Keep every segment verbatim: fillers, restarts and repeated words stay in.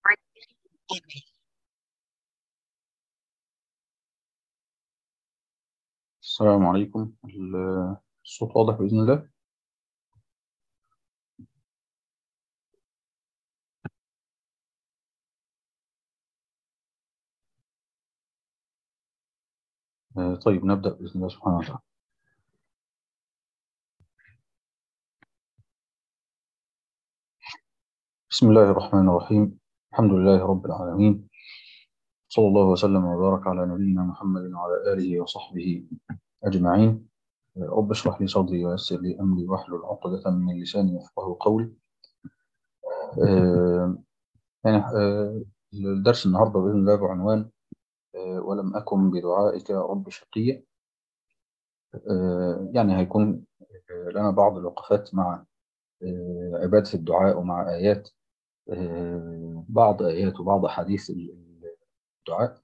السلام عليكم. الصوت واضح بإذن الله. آه، طيب نبدأ بإذن الله سبحانه وتعالى. بسم الله الرحمن الرحيم. الحمد لله رب العالمين، صلى الله وسلم وبارك على نبينا محمد وعلى آله وصحبه أجمعين. آه، رب اشرح لي صدري ويسر لي أمري واحلل عقدة من لساني يفقهوا قولي. آه، يعني آه، الدرس النهارده بإذن الله بعنوان آه، ولم أكن بدعائك رب شقيا. آه، يعني هيكون آه، لنا بعض الوقفات مع آه، عبادة الدعاء ومع آيات آه، بعض آيات وبعض أحاديث الدعاء.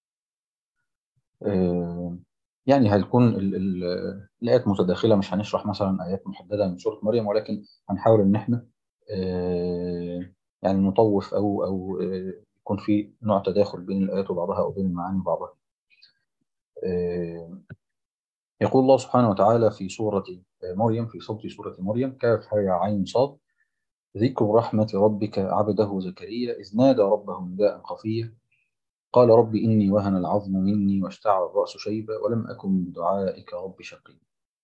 آه، يعني هتكون ال- ال- الآيات متداخلة، مش هنشرح مثلا آيات محددة من سورة مريم، ولكن هنحاول إن إحنا آه، يعني نطوف أو أو آه، يكون في نوع تداخل بين الآيات وبعضها أو بين المعاني وبعضها. آه، يقول الله سبحانه وتعالى في سورة مريم، في صدر سورة مريم: كاف هاء عين صاد، ذكر رحمة ربك عبده زكريا إذ نادى ربه نداء خفيا قال رب إني وهن العظم مني واشتعل الرأس شيبا ولم أكن بدعائك رب شقيا.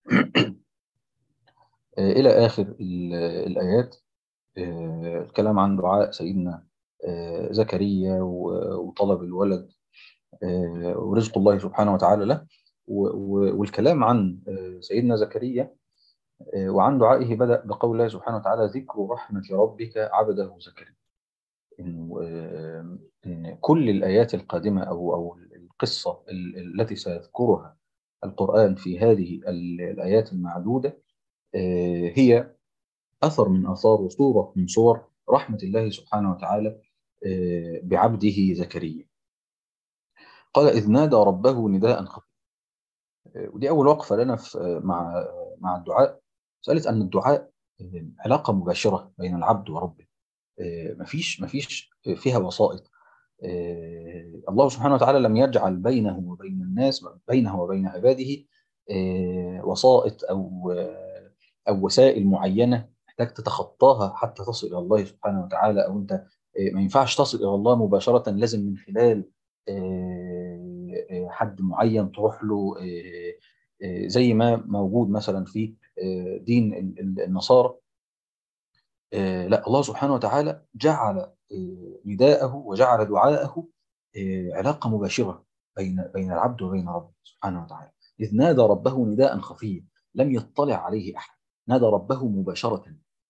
آه، إلى آخر ال- الآيات. آه، الكلام عن دعاء سيدنا آه، زكريا و- وطلب الولد آه، ورزق الله سبحانه وتعالى له، و- و- والكلام عن آه، سيدنا زكريا آه، وعن دعائه بدأ بقول الله سبحانه وتعالى: ذكر رحمة ربك عبده زكريا. إنه آه، إن كل الآيات القادمة أو أو القصة ال- التي سيذكرها القرآن في هذه ال- الآيات المعدودة آه، هي أثر من آثار وصورة من صور رحمة الله سبحانه وتعالى آه، بعبده زكريا. قال: إذ نادى ربه نداء خفيا. آه، ودي أول وقفة لنا في آه، مع مع الدعاء. مسألة أن الدعاء آه، علاقة مباشرة بين العبد وربه. آه، مفيش مفيش فيها وسائط. آه، الله سبحانه وتعالى لم يجعل بينه وبين الناس، بينه وبين عباده آه، وسائط أو آه، أو وسائل معينة محتاج تتخطاها حتى تصل إلى الله سبحانه وتعالى. أو أنت آه، ما ينفعش تصل إلى الله مباشرة، لازم من خلال آه، آه، حد معين تروح له، آه، آه، زي ما موجود مثلا في آه، دين ال- ال- النصارى. آه، لا، الله سبحانه وتعالى جعل آه، نداءه وجعل دعاءه آه، علاقة مباشرة بين بين العبد وبين ربه سبحانه وتعالى. إذ نادى ربه نداء خفيا لم يطلع عليه أحد، نادى ربه مباشرة.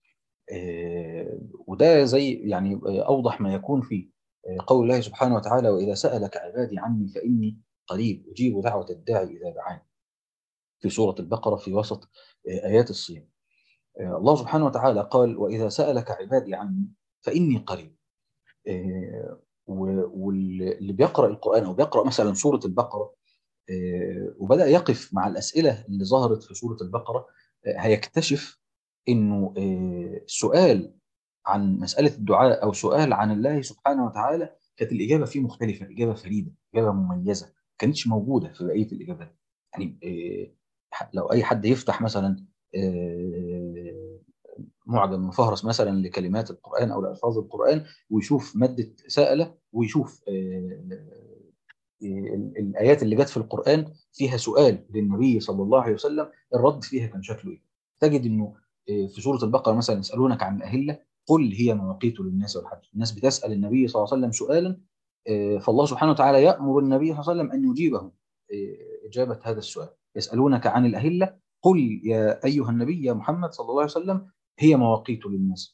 آه، وده زي يعني آه، أوضح ما يكون في آه، قول الله سبحانه وتعالى: وإذا سألك عبادي عني فإني قريب أجيب دعوة الداعي إذا دعاني، في سورة البقرة في وسط آه، آيات الصيام. آه، الله سبحانه وتعالى قال: وإذا سألك عبادي عني فإني قريب. آه، و- واللي بيقرأ القرآن أو بيقرأ مثلا سورة البقرة آه، وبدأ يقف مع الأسئلة اللي ظهرت في سورة البقرة، آه، هيكتشف إنه آه، السؤال عن مسألة الدعاء أو سؤال عن الله سبحانه وتعالى كانت الإجابة فيه مختلفة، إجابة فريدة، إجابة مميزة ما كانتش موجودة في بقية الإجابات. يعني آه، لو أي حد يفتح مثلا آه، معجم مفهرس مثلا لكلمات القرآن أو لألفاظ القرآن ويشوف مادة سألة ويشوف آه، ال- الآيات اللي جت في القرآن فيها سؤال للنبي صلى الله عليه وسلم، الرد فيها كان شكله إيه؟ تجد إنه آه، في سورة البقرة مثلا: يسألونك عن الأهلة قل هي مواقيت للناس والحج. الناس بتسأل النبي صلى الله عليه وسلم سؤالا، آه، فالله سبحانه وتعالى يأمر النبي صلى الله عليه وسلم أن يجيبهم آه، إجابة هذا السؤال. يسألونك عن الأهلة قل يا أيها النبي يا محمد صلى الله عليه وسلم هي مواقيت للناس.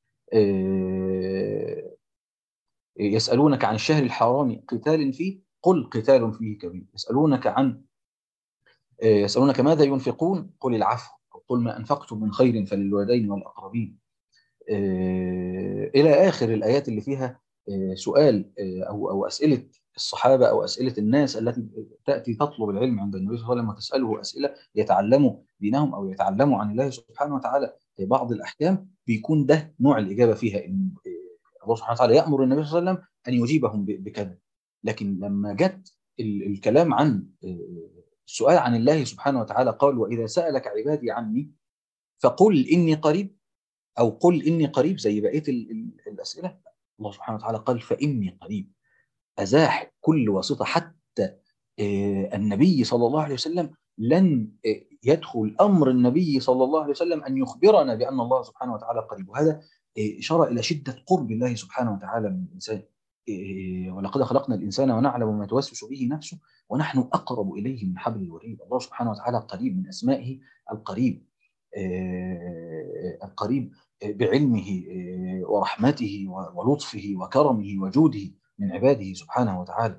آه، يسألونك عن الشهر الحرام قتال فيه قل قتال فيه كبير. يسألونك عن آه، يسألونك ماذا ينفقون قل العفو قل ما أنفقتم من خير فللوالدين والأقربين. آه، إلى آخر الآيات اللي فيها آه، سؤال آه، أو أو أسئلة الصحابة أو أسئلة الناس التي تأتي تطلب العلم عند النبي صلى الله عليه وسلم وتسأله أسئلة يتعلموا دينهم أو يتعلموا عن الله سبحانه وتعالى بعض الأحكام، بيكون ده نوع الإجابة فيها. إن الله سبحانه وتعالى يأمر النبي صلى الله عليه وسلم أن يجيبهم بكذا. لكن لما جت الكلام عن السؤال عن الله سبحانه وتعالى قال: وإذا سألك عبادي عني فقل إني قريب، أو قل إني قريب زي بقية الأسئلة. الله سبحانه وتعالى قال: فإني قريب. أزاح كل واسطة، حتى النبي صلى الله عليه وسلم لن يدخل أمر النبي صلى الله عليه وسلم أن يخبرنا بأن الله سبحانه وتعالى قريب. وهذا إشارة إلى شدة قرب الله سبحانه وتعالى من الإنسان. ولقد خلقنا الإنسان ونعلم ما توسوس به نفسه ونحن أقرب إليه من حبل الوريد. الله سبحانه وتعالى قريب، من أسمائه القريب. القريب بعلمه ورحمته ولطفه وكرمه وجوده من عباده سبحانه وتعالى.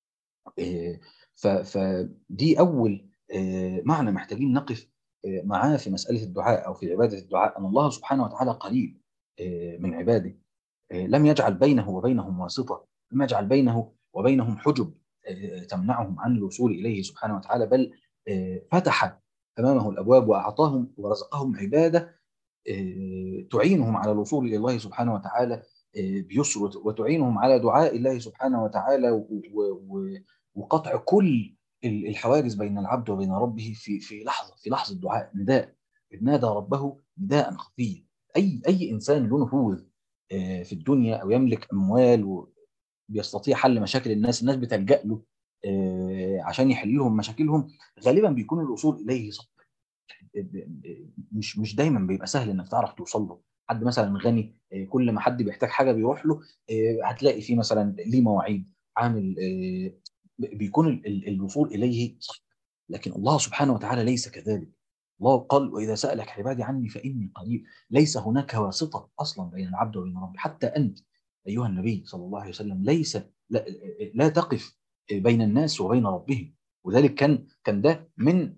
فدي أول معنى محتاجين نقف معاه في مسألة الدعاء أو في عبادة الدعاء، أن الله سبحانه وتعالى قريب من عباده، لم يجعل بينه وبينهم واسطة، لم يجعل بينه وبينهم حجب تمنعهم عن الوصول إليه سبحانه وتعالى، بل فتح أمامه الأبواب وأعطاهم ورزقهم عبادة تعينهم على الوصول إلى الله سبحانه وتعالى بيسر، وتعينهم على دعاء الله سبحانه وتعالى وقطع كل الحواجز بين العبد وبين ربه في في لحظة في لحظة دعاء نداء. إذ نادى ربه نداء خفيا. أي أي إنسان له نفوذ في الدنيا أو يملك أموال وبيستطيع حل مشاكل الناس، الناس بتلجأ له عشان يحل لهم مشاكلهم، غالبا بيكون الوصول إليه صعب. مش مش دايما بيبقى سهل انك تعرف توصل له. حد مثلا غني، كل ما حد بيحتاج حاجه بيروح له، هتلاقي فيه مثلا ليه مواعيد، عامل بيكون الوصول اليه صعب. لكن الله سبحانه وتعالى ليس كذلك. الله قال: واذا سالك عبادي عني فاني قريب. ليس هناك واسطه اصلا بين العبد وبين ربه. حتى انت ايها النبي صلى الله عليه وسلم ليس لا, لا تقف بين الناس وبين ربهم. وذلك كان كان ده من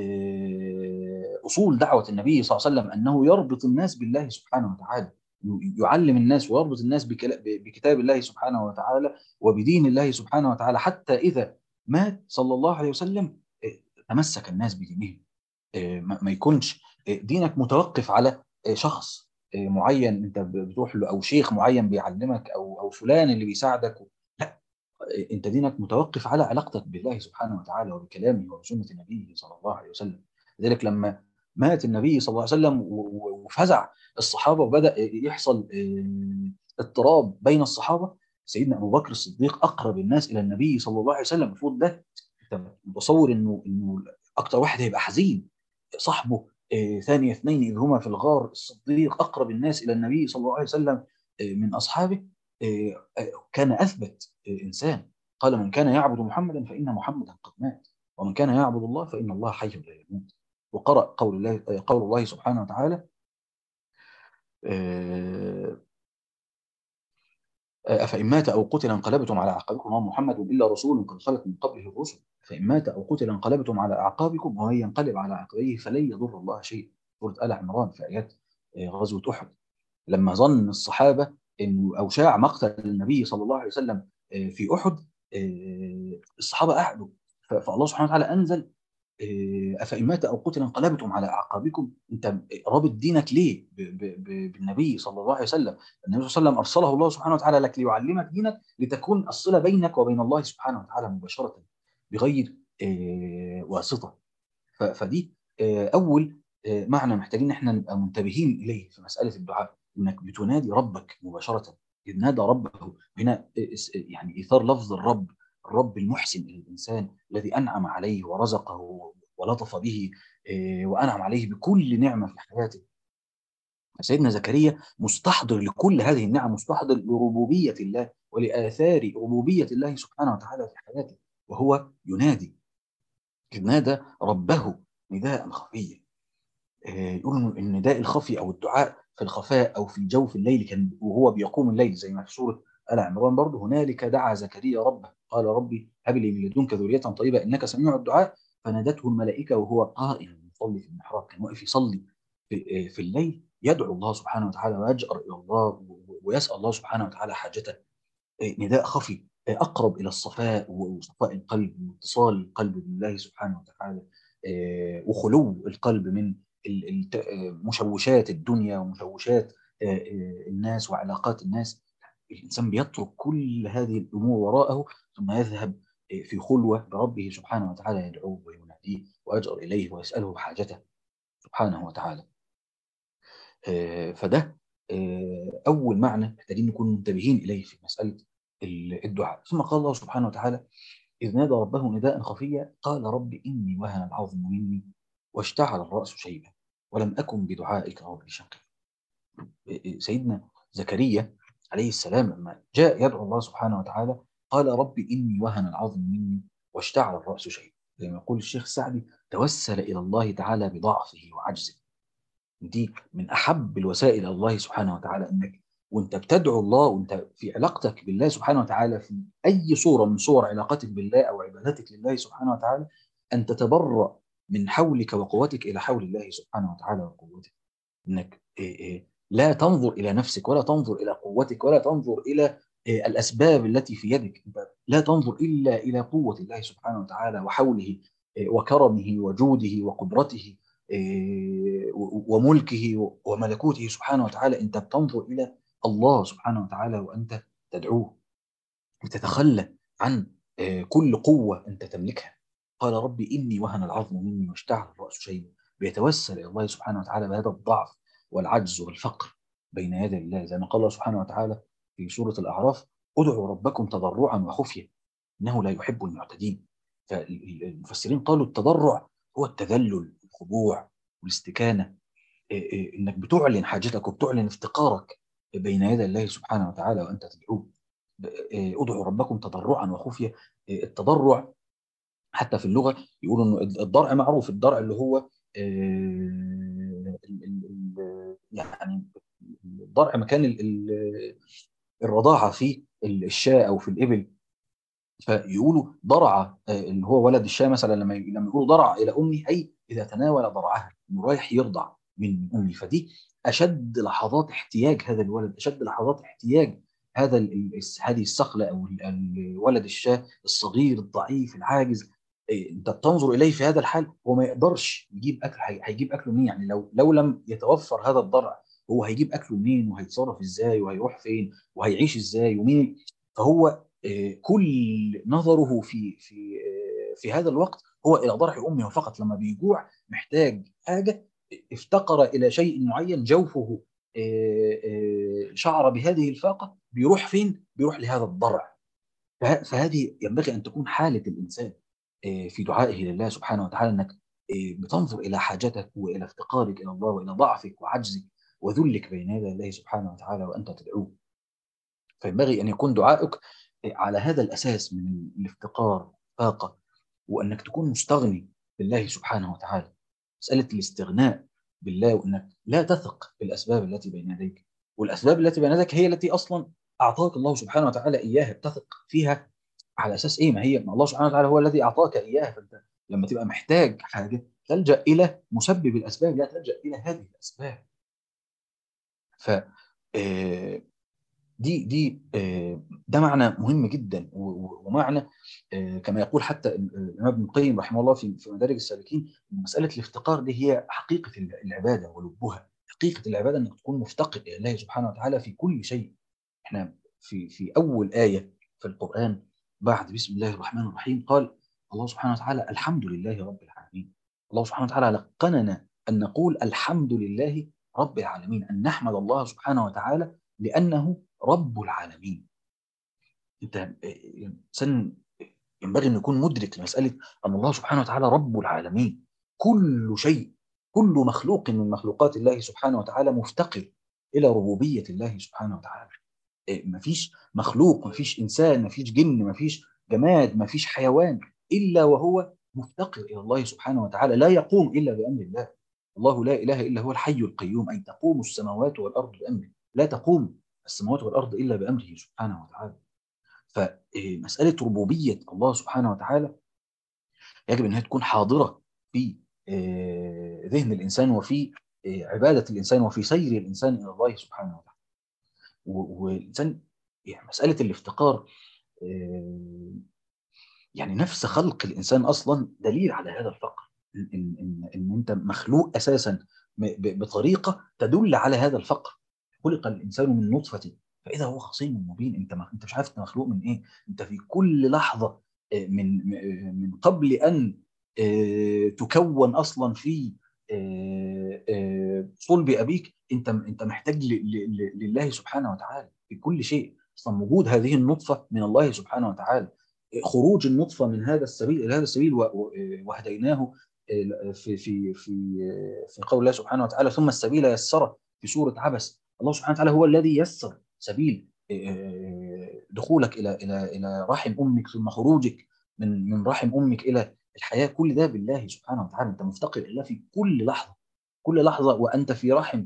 أصول دعوة النبي صلى الله عليه وسلم، أنه يربط الناس بالله سبحانه وتعالى، يعلم الناس ويربط الناس بكتاب الله سبحانه وتعالى وبدين الله سبحانه وتعالى، حتى إذا مات صلى الله عليه وسلم تمسك الناس بدينهم. ما يكونش دينك متوقف على شخص معين انت بتروح له، او شيخ معين بيعلمك، او او فلان اللي بيساعدك. لا، انت دينك متوقف على علاقتك بالله سبحانه وتعالى وبكلامه وبسنه نبيه صلى الله عليه وسلم. لذلك لما مات النبي صلى الله عليه وسلم وفزع الصحابه وبدا يحصل اضطراب بين الصحابه، سيدنا ابو بكر الصديق اقرب الناس الى النبي صلى الله عليه وسلم. المفروض ده انت متصور انه انه اكتر واحد هيبقى حزين صاحبه ثاني اثنين اذ هما في الغار. الصديق اقرب الناس الى النبي صلى الله عليه وسلم من اصحابه، كان اثبت انسان. قال: من كان يعبد محمدا فان محمدا قد مات، ومن كان يعبد الله فان الله حي لا يموت. وقرأ قول الله قول الله سبحانه وتعالى: أفإن مات أو قتل انقلبتم على أعقابكم وما محمد إلا رسول قد خلت من قبله الرسل فإن مات أو قتل انقلبتم على أعقابكم ومن ينقلب على عقبيه فلن يضر الله شيئا. سورة آل عمران في آيات غزوة أحد. لما ظن الصحابة إنه أو شاع مقتل النبي صلى الله عليه وسلم في أحد، الصحابة قعدوا، فالله سبحانه وتعالى أنزل: أفإن مات أو قتل انقلبتم على أعقابكم. أنت رابط دينك ليه بالنبي صلى الله عليه وسلم؟ النبي صلى الله عليه وسلم أرسله الله سبحانه وتعالى لك ليعلمك دينك، لتكون الصلة بينك وبين الله سبحانه وتعالى مباشرة بغير واسطة. فدي أول معنى محتاجين احنا نبقى منتبهين إليه في مسألة الدعاء، إنك بتنادي ربك مباشرة. إذ نادى ربه هنا، يعني إيثار لفظ الرب، الرب المحسن إلى الإنسان الذي أنعم عليه ورزقه ولطف به وأنعم عليه بكل نعمة في حياته. سيدنا زكريا مستحضر لكل هذه النعم، مستحضر لربوبية الله ولآثار ربوبية الله سبحانه وتعالى في حياته، وهو ينادي. إذ نادى ربه نداء خفيا. يقول إن النداء الخفي أو الدعاء في الخفاء أو في جوف الليل، كان وهو بيقوم الليل، زي ما في سورة آل عمران برضه: هنالك دعا زكريا ربه قال ربي هب لي من لدنك ذرية طيبة إنك سميع الدعاء فنادته الملائكة وهو قائم يصلي في المحراب. كان واقف يصلي في, في الليل، يدعو الله سبحانه وتعالى ويجأر إلى الله ويسأل الله سبحانه وتعالى حاجته. نداء خفي أقرب إلى الصفاء وصفاء القلب واتصال القلب بالله سبحانه وتعالى، وخلو القلب من مشوشات الدنيا ومشوشات الناس وعلاقات الناس. الإنسان بيترك كل هذه الأمور وراءه ثم يذهب في خلوة بربه سبحانه وتعالى، يدعوه ويناديه ويجأر إليه ويسأله حاجته سبحانه وتعالى. فده أول معنى محتاجين نكون منتبهين إليه في مسألة الدعاء. ثم قال الله سبحانه وتعالى: إذ نادى ربه نداء خفيا قال رب إني وهن العظم مني واشتعل الرأس شيبا ولم أكن بدعائك رب شقيا. سيدنا زكريا عليه السلام لما جاء يدعو الله سبحانه وتعالى قال رب إني وهن العظم مني واشتعل الرأس شيبا. زي ما يقول الشيخ السعدي: توسل إلى الله تعالى بضعفه وعجزه. دي من أحب الوسائل إلى الله سبحانه وتعالى، إنك وانت بتدعو الله وانت في علاقتك بالله سبحانه وتعالى في أي صورة من صور علاقتك بالله أو عبادتك لله سبحانه وتعالى، أن تتبرأ من حولك وقوتك إلى حول الله سبحانه وتعالى وقوته. إنك إيه إيه لا تنظر إلى نفسك ولا تنظر إلى قوتك ولا تنظر إلى إيه الأسباب التي في يدك، لا تنظر إلا إلى قوة الله سبحانه وتعالى وحوله إيه وكرمه وجوده وقدرته إيه وملكه وملكوته سبحانه وتعالى. أنت بتنظر إلى الله سبحانه وتعالى وأنت تدعوه وتتخلى عن إيه كل قوة أنت تملكها. قال ربي إني وهن العظم مني واشتعل الرأس شيبا. بيتوسل إلى الله سبحانه وتعالى بهذا الضعف والعجز والفقر بين يدي الله، زي ما قال الله سبحانه وتعالى في سورة الأعراف: ادعوا ربكم تضرعا وخفية إنه لا يحب المعتدين. فالمفسرين قالوا التضرع هو التذلل الخضوع والاستكانة، إنك بتعلن حاجتك وبتعلن افتقارك بين يدي الله سبحانه وتعالى وأنت تدعوه. ادعوا ربكم تضرعا وخفية. التضرع حتى في اللغة يقولوا إنه الضرع معروف، الضرع اللي هو يعني الضرع مكان الرضاعة في الشاة أو في الإبل. فيقولوا ضرع اللي هو ولد الشاة مثلا، لما لما يقولوا ضرع إلى أمي أي إذا تناول ضرعها إنه رايح يرضع من أمي. فدي أشد لحظات احتياج هذا الولد، أشد لحظات احتياج هذا هذه الصقلة أو الولد الشاة الصغير الضعيف العاجز. انت بتنظر اليه في هذا الحال، هو ما يقدرش يجيب اكل، هيجيب اكله منين؟ يعني لو لو لم يتوفر هذا الضرع هو هيجيب اكله منين وهيتصرف ازاي وهيروح فين وهيعيش ازاي ومين؟ فهو كل نظره في في في هذا الوقت هو الى ضرع امه فقط. لما بيجوع محتاج حاجه، افتقر الى شيء معين، جوفه شعر بهذه الفاقه، بيروح فين؟ بيروح لهذا الضرع. فهذه ينبغي ان تكون حاله الانسان في دعائه لله سبحانه وتعالى، انك بتنظر الى حاجتك والى افتقارك الى الله والى ضعفك وعجزك وذلك بين يدي الله سبحانه وتعالى وانت تدعوه. فينبغي ان يكون دعائك على هذا الاساس من الافتقار والفاقه، وانك تكون مستغني بالله سبحانه وتعالى. مساله الاستغناء بالله وانك لا تثق بالاسباب التي بين يديك، والاسباب التي بين يديك هي التي اصلا اعطاك الله سبحانه وتعالى اياها، تثق فيها على اساس ايه؟ ما هي ما الله سبحانه وتعالى هو الذي اعطاك اياها. فانت لما تبقى محتاج حاجه تلجا الى مسبب الاسباب، لا تلجا الى هذه الاسباب. ف دي دي ده معنى مهم جدا، ومعنى كما يقول حتى الامام ابن القيم رحمه الله في في مدارج السالكين: مساله الافتقار دي هي حقيقه العباده ولبها. حقيقه العباده انك تكون مفتقر الى الله سبحانه وتعالى في كل شيء. احنا في في اول ايه في القران بعد بسم الله الرحمن الرحيم قال الله سبحانه وتعالى: الحمد لله رب العالمين. الله سبحانه وتعالى لقننا ان نقول الحمد لله رب العالمين، ان نحمد الله سبحانه وتعالى لانه رب العالمين. انت انسان ينبغي ان يكون مدرك لمساله ان الله سبحانه وتعالى رب العالمين. كل شيء، كل مخلوق من مخلوقات الله سبحانه وتعالى مفتقر الى ربوبيه الله سبحانه وتعالى. مفيش مخلوق، مفيش انسان، مفيش جن، مفيش جماد، مفيش حيوان الا وهو مفتقر الى الله سبحانه وتعالى، لا يقوم الا بامر الله. الله لا اله الا هو الحي القيوم، اي تقوم السماوات والارض بامره، لا تقوم السماوات والارض الا بامره سبحانه وتعالى. فمساله ربوبيه الله سبحانه وتعالى يجب انها تكون حاضره في ذهن الانسان وفي عباده الانسان وفي سير الانسان الى الله سبحانه وتعالى. والانسان يعني مساله الافتقار يعني نفس خلق الانسان اصلا دليل على هذا الفقر، ان ان ان انت مخلوق اساسا بطريقه تدل على هذا الفقر. خلق الانسان من نطفه فاذا هو خصيم مبين. انت ما انت مش عارف انت مخلوق من ايه. انت في كل لحظه من من قبل ان تكون اصلا في صلب ابيك، انت انت محتاج لله سبحانه وتعالى في كل شيء. اصلا وجود هذه النطفه من الله سبحانه وتعالى، خروج النطفه من هذا السبيل الى هذا السبيل، وهديناه في في في في قول الله سبحانه وتعالى ثم السبيل يسره في سوره عبس. الله سبحانه وتعالى هو الذي يسر سبيل دخولك الى الى الى رحم امك، ثم خروجك من من رحم امك الى الحياه. كل ده بالله سبحانه وتعالى. انت مفتقر الى الله في كل لحظه، كل لحظه وانت في رحم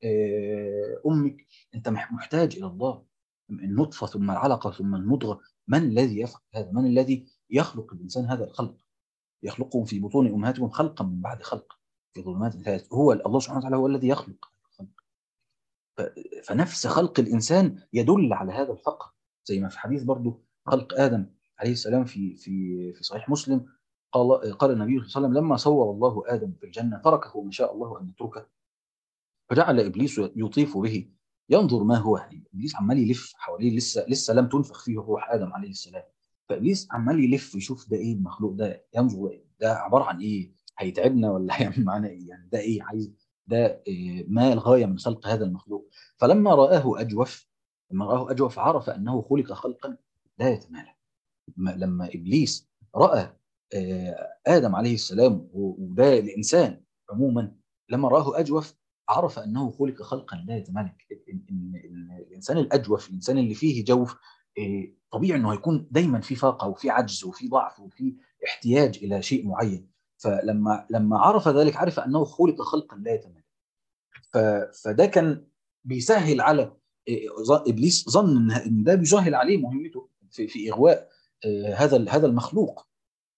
امك انت محتاج الى الله. النطفه ثم العلقه ثم المضغه. من الذي يفعل هذا؟ من الذي يخلق الانسان هذا الخلق؟ يخلقهم في بطون امهاتهم خلقا من بعد خلق في ظلمات ثلاث. هو الله سبحانه وتعالى هو الذي يخلق الخلق. فنفس خلق الانسان يدل على هذا الفقر. زي ما في حديث برضو خلق ادم عليه السلام في في في صحيح مسلم، قال قال النبي صلى الله عليه وسلم لما صور الله ادم في الجنه تركه ما شاء الله ان يتركه، فجعل ابليس يطيف به ينظر ما هو. يعني ابليس عمال يلف حواليه، لسه لسه لم تنفخ فيه روح ادم عليه السلام، فابليس عمال يلف يشوف ده ايه المخلوق ده، ينظر ده عباره عن ايه، هيتعبنا ولا هيعمل معانا ايه، يعني ده ايه عايز، ده إيه ما الغايه من خلق هذا المخلوق. فلما رآه اجوف، لما رآه اجوف عرف انه خلق خلقا لا يتمالك. لما ابليس راى ادم عليه السلام، وده الانسان عموما، لما راه اجوف عرف انه خلق خلقا لا يتمالك. الانسان الاجوف، الانسان اللي فيه جوف، طبيعي انه هيكون دايما في فاقه وفي عجز وفي ضعف وفي احتياج الى شيء معين. فلما لما عرف ذلك عرف انه خلق خلقا لا يتمالك. فده كان بيسهل على ابليس، ظن ان ده بيسهل عليه مهمته في في اغواء هذا هذا المخلوق.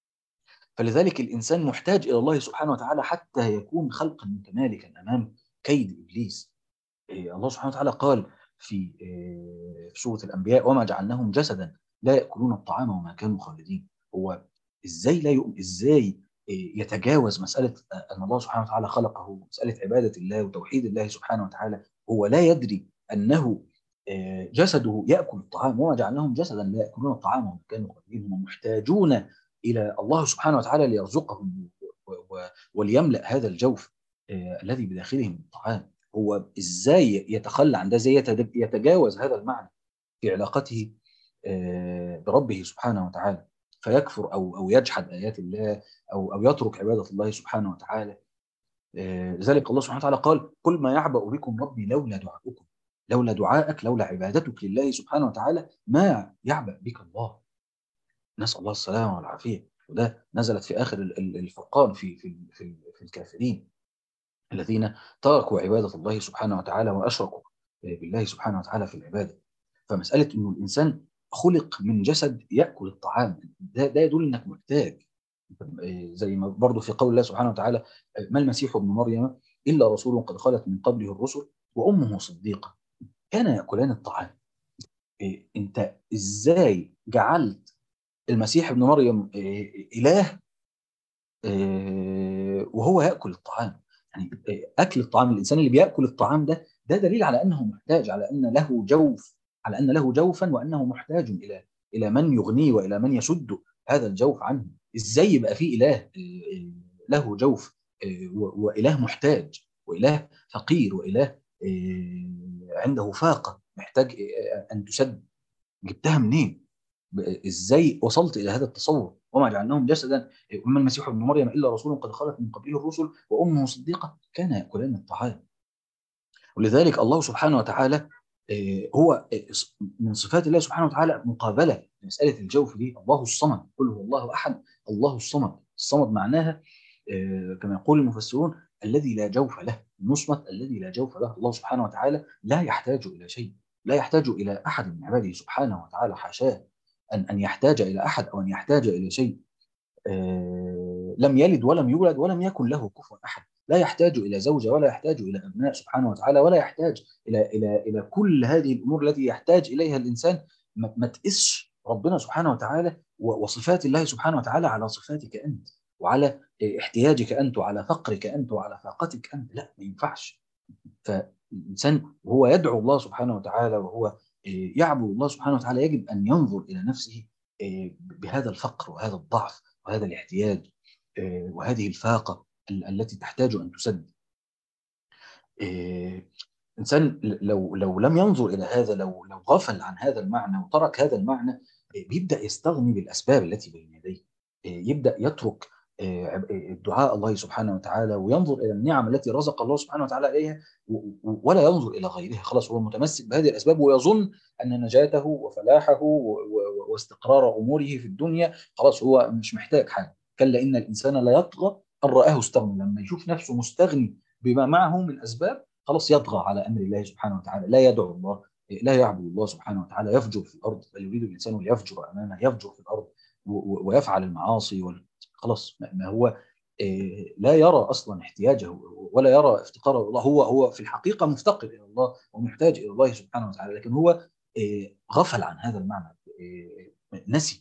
فلذلك الإنسان محتاج إلى الله سبحانه وتعالى حتى يكون خلقا متمالكا أمام كيد إبليس. الله سبحانه وتعالى قال في سورة الأنبياء وما جعلناهم جسدا لا يأكلون الطعام وما كانوا خالدين. هو إزاي لا يؤمن، إزاي يتجاوز مسألة أن الله سبحانه وتعالى خلقه، مسألة عبادة الله وتوحيد الله سبحانه وتعالى، هو لا يدري أنه جسده يأكل الطعام. وما جعلناهم جسدا لا يأكلون الطعام وما كانوا خالدين. هم محتاجون إلى الله سبحانه وتعالى ليرزقهم وليملأ هذا الجوف الذي بداخلهم الطعام. هو ازاي يتخلى عن ده، ازاي يتجاوز هذا المعنى في علاقته بربه سبحانه وتعالى، فيكفر او او يجحد ايات الله، او او يترك عباده الله سبحانه وتعالى. لذلك الله سبحانه وتعالى قال قل ما يعبأ بكم ربي لولا دعاؤكم، لولا دعائك، لولا عبادتك لله سبحانه وتعالى ما يعبأ بك الله. نسأل الله السلامه والعافيه. وده نزلت في اخر الفرقان في في في, في الكافرين الذين تركوا عبادة الله سبحانه وتعالى وأشركوا بالله سبحانه وتعالى في العبادة. فمسألة أنه الإنسان خلق من جسد يأكل الطعام، ده, ده يدل أنك محتاج. زي ما برضو في قول الله سبحانه وتعالى ما المسيح ابن مريم إلا رسول قد خلت من قبله الرسل وأمه صديقة كان يأكلان الطعام. أنت إزاي جعلت المسيح ابن مريم إله وهو يأكل الطعام؟ يعني اكل الطعام، الانسان اللي بياكل الطعام ده ده دليل على انه محتاج، على ان له جوف، على ان له جوفا وانه محتاج الى الى من يغنيه والى من يسد هذا الجوف عنه. ازاي يبقى في اله له جوف واله محتاج واله فقير واله عنده فاقه محتاج ان تسد؟ جبتها منين؟ ازاي وصلت الى هذا التصور؟ وما جعلناهم جسدا وما المسيح ابن مريم الا رسول قد خلت من قبله الرسل وامه صديقه كان ياكلان الطعام. ولذلك الله سبحانه وتعالى هو من صفات الله سبحانه وتعالى مقابله لمساله الجوف دي. الله الصمد، قل هو الله احد الله الصمد. الصمد معناها كما يقول المفسرون الذي لا جوف له، المصمت الذي لا جوف له. الله سبحانه وتعالى لا يحتاج الى شيء، لا يحتاج الى احد من عباده سبحانه وتعالى، حاشاه ان ان يحتاج الى احد او ان يحتاج الى شيء. آه لم يلد ولم يولد ولم يكن له كفوا احد، لا يحتاج الى زوجه ولا يحتاج الى ابناء سبحانه وتعالى، ولا يحتاج الى الى الى كل هذه الامور التي يحتاج اليها الانسان. ما تقسش ربنا سبحانه وتعالى وصفات الله سبحانه وتعالى على صفاتك انت، وعلى احتياجك انت، وعلى فقرك انت، وعلى فاقتك انت. لا، ما ينفعش. فالانسان وهو يدعو الله سبحانه وتعالى وهو يعبد الله سبحانه وتعالى يجب أن ينظر إلى نفسه بهذا الفقر وهذا الضعف وهذا الاحتياج وهذه الفاقة التي تحتاج أن تسد. إنسان لو لو لم ينظر إلى هذا، لو لو غفل عن هذا المعنى وترك هذا المعنى، بيبدأ يستغني بالأسباب التي بين يديه، يبدأ يترك دعاء الله سبحانه وتعالى وينظر إلى النعم التي رزق الله سبحانه وتعالى عليها ولا ينظر إلى غيرها. خلاص هو متمسك بهذه الأسباب ويظن أن نجاته وفلاحه واستقرار أموره في الدنيا خلاص هو مش محتاج حاجة. كلا إن الإنسان لا يطغى أن رآه استغنى. لما يشوف نفسه مستغني بما معه من أسباب خلاص يطغى على أمر الله سبحانه وتعالى، لا يدعو الله، لا يعبد الله سبحانه وتعالى، يفجر في الأرض. بل يريد الإنسان ليفجر أمامه، يفجر في الأرض ويفعل المعاصي. خلاص ما هو لا يرى أصلا احتياجه ولا يرى افتقاره إلى الله. هو هو في الحقيقة مفتقر إلى الله ومحتاج إلى الله سبحانه وتعالى، لكن هو غفل عن هذا المعنى، نسي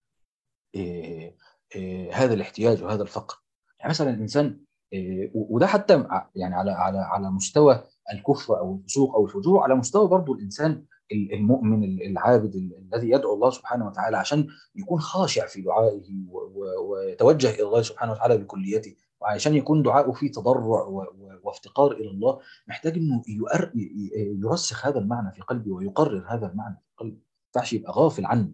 هذا الاحتياج وهذا الفقر. يعني مثلا الإنسان، وده حتى يعني على على على مستوى الكفر او الفسوق او الفجور، على مستوى برضو الانسان المؤمن العابد الذي يدعو الله سبحانه وتعالى عشان يكون خاشع في دعائه ويتوجه الى الله سبحانه وتعالى بكليته، وعشان يكون دعائه فيه تضرع وافتقار الى الله، محتاج انه يرسخ هذا المعنى في قلبه ويقرر هذا المعنى في قلبه. ما ينفعش يبقى غافل عنه.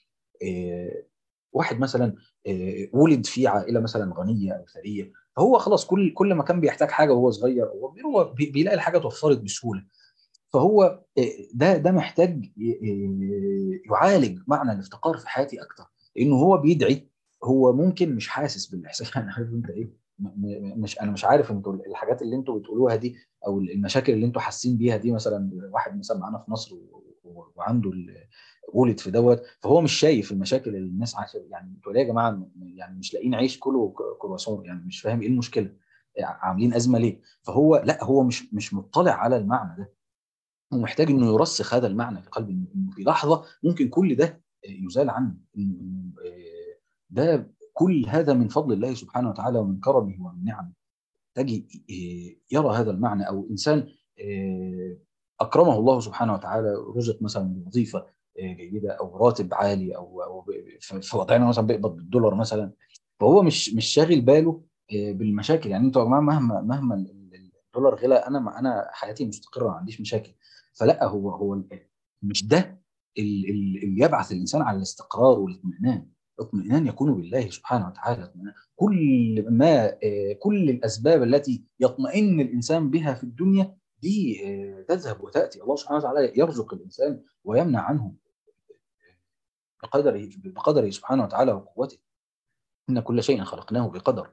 واحد مثلا ولد في عائله مثلا غنيه او ثريه، فهو خلاص كل كل ما كان بيحتاج حاجه وهو صغير او كبير هو بيلاقي الحاجه اتوفرت بسهوله. فهو ده ده محتاج يعالج معنى الافتقار في حياتي اكتر، لانه هو بيدعي، هو ممكن مش حاسس بالاحساس. يعني عارف انت ايه، مش انا مش عارف انتوا الحاجات اللي انتوا بتقولوها دي او المشاكل اللي انتوا حاسين بيها دي. مثلا واحد مثلا معانا في مصر وعنده ولد في دوت، فهو مش شايف المشاكل اللي الناس عايشه. يعني انتوا ليه يا جماعه يعني مش لاقيين عيش كله كرواسون؟ يعني مش فاهم ايه المشكله، عاملين ازمه ليه؟ فهو لا، هو مش مش مطلع على المعنى ده، هو محتاج انه يرسخ هذا المعنى في قلبه، انه في لحظه ممكن كل ده يزال عنه. ده كل هذا من فضل الله سبحانه وتعالى ومن كرمه ومن نعمه. تجي يرى هذا المعنى، او انسان اكرمه الله سبحانه وتعالى، رزق مثلا بوظيفه جيده او راتب عالي، او او في وضعنا مثلا بيقبض بالدولار مثلا، فهو مش مش شاغل باله بالمشاكل. يعني انتوا يا جماعه مهما مهما الدولار غلى، انا انا حياتي مستقره، ما عنديش مشاكل. فلا، هو هو مش ده اللي يبعث الانسان على الاستقرار والاطمئنان. الاطمئنان يكون بالله سبحانه وتعالى. كل ما كل الاسباب التي يطمئن الانسان بها في الدنيا دي تذهب وتاتي. الله سبحانه وتعالى يرزق الانسان ويمنع عنه بقدره بقدره سبحانه وتعالى وقوته. ان كل شيء خلقناه بقدر.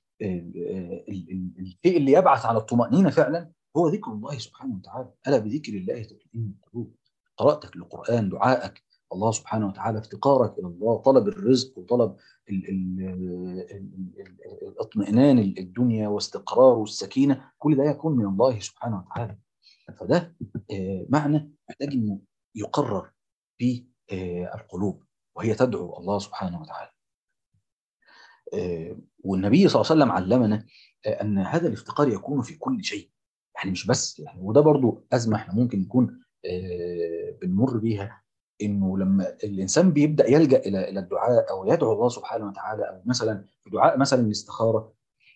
الشيء اللي يبعث على الطمأنينة فعلا هو ذكر الله سبحانه وتعالى. ألا بذكر الله تطمئن القلوب. قراءتك للقرآن، دعائك الله سبحانه وتعالى، افتقارك إلى الله، طلب الرزق وطلب الاطمئنان الدنيا واستقرار والسكينة، كل ده يكون من الله سبحانه وتعالى. فده معنى محتاج أنه يقرر في القلوب وهي تدعو الله سبحانه وتعالى. والنبي صلى الله عليه وسلم علمنا ان هذا الافتقار يكون في كل شيء، يعني مش بس يعني. وده برضو ازمه احنا ممكن نكون بنمر بيها، انه لما الانسان بيبدا يلجا الى الى الدعاء او يدعو الله سبحانه وتعالى، او مثلا في دعاء مثلا الاستخاره،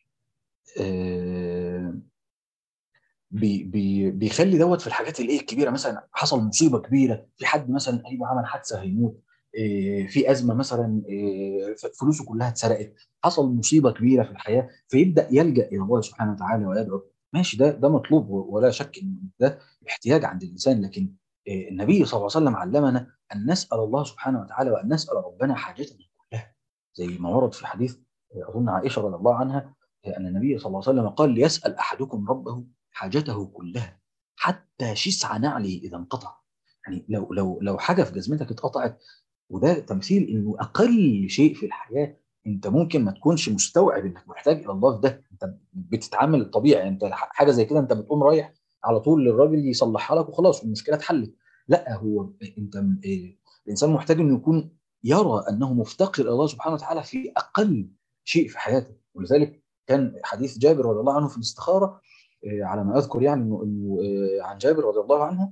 بي بي بيخلي دوت في الحاجات الايه الكبيره. مثلا حصل مصيبه كبيره في حد، مثلا ايوه عمل حادثه هيموت، في ازمه مثلا، فلوسه كلها اتسرقت، حصل مصيبه كبيره في الحياه، فيبدا يلجا الى الله سبحانه وتعالى ويدعو. ماشي، ده ده مطلوب ولا شك ان ده احتياج عند الانسان. لكن النبي صلى الله عليه وسلم علمنا ان نسال الله سبحانه وتعالى وان نسال ربنا حاجتنا كلها، زي ما ورد في حديث اظن عائشه رضي الله عنها ان النبي صلى الله عليه وسلم قال: ليسال احدكم ربه حاجته كلها حتى شسع نعله اذا انقطع. يعني لو لو لو حاجه في جزمتك اتقطعت، وده تمثيل انه اقل شيء في الحياه انت ممكن ما تكونش مستوعب انك محتاج الى الله في ده، انت بتتعامل الطبيعي. انت حاجه زي كده انت بتقوم رايح على طول للراجل يصلحها لك وخلاص والمشكله اتحلت. لا، هو انت إيه، الانسان محتاج انه يكون يرى انه مفتقر الى الله سبحانه وتعالى في اقل شيء في حياته. ولذلك كان حديث جابر رضي الله عنه في الاستخاره، على ما اذكر يعني انه عن جابر رضي الله عنه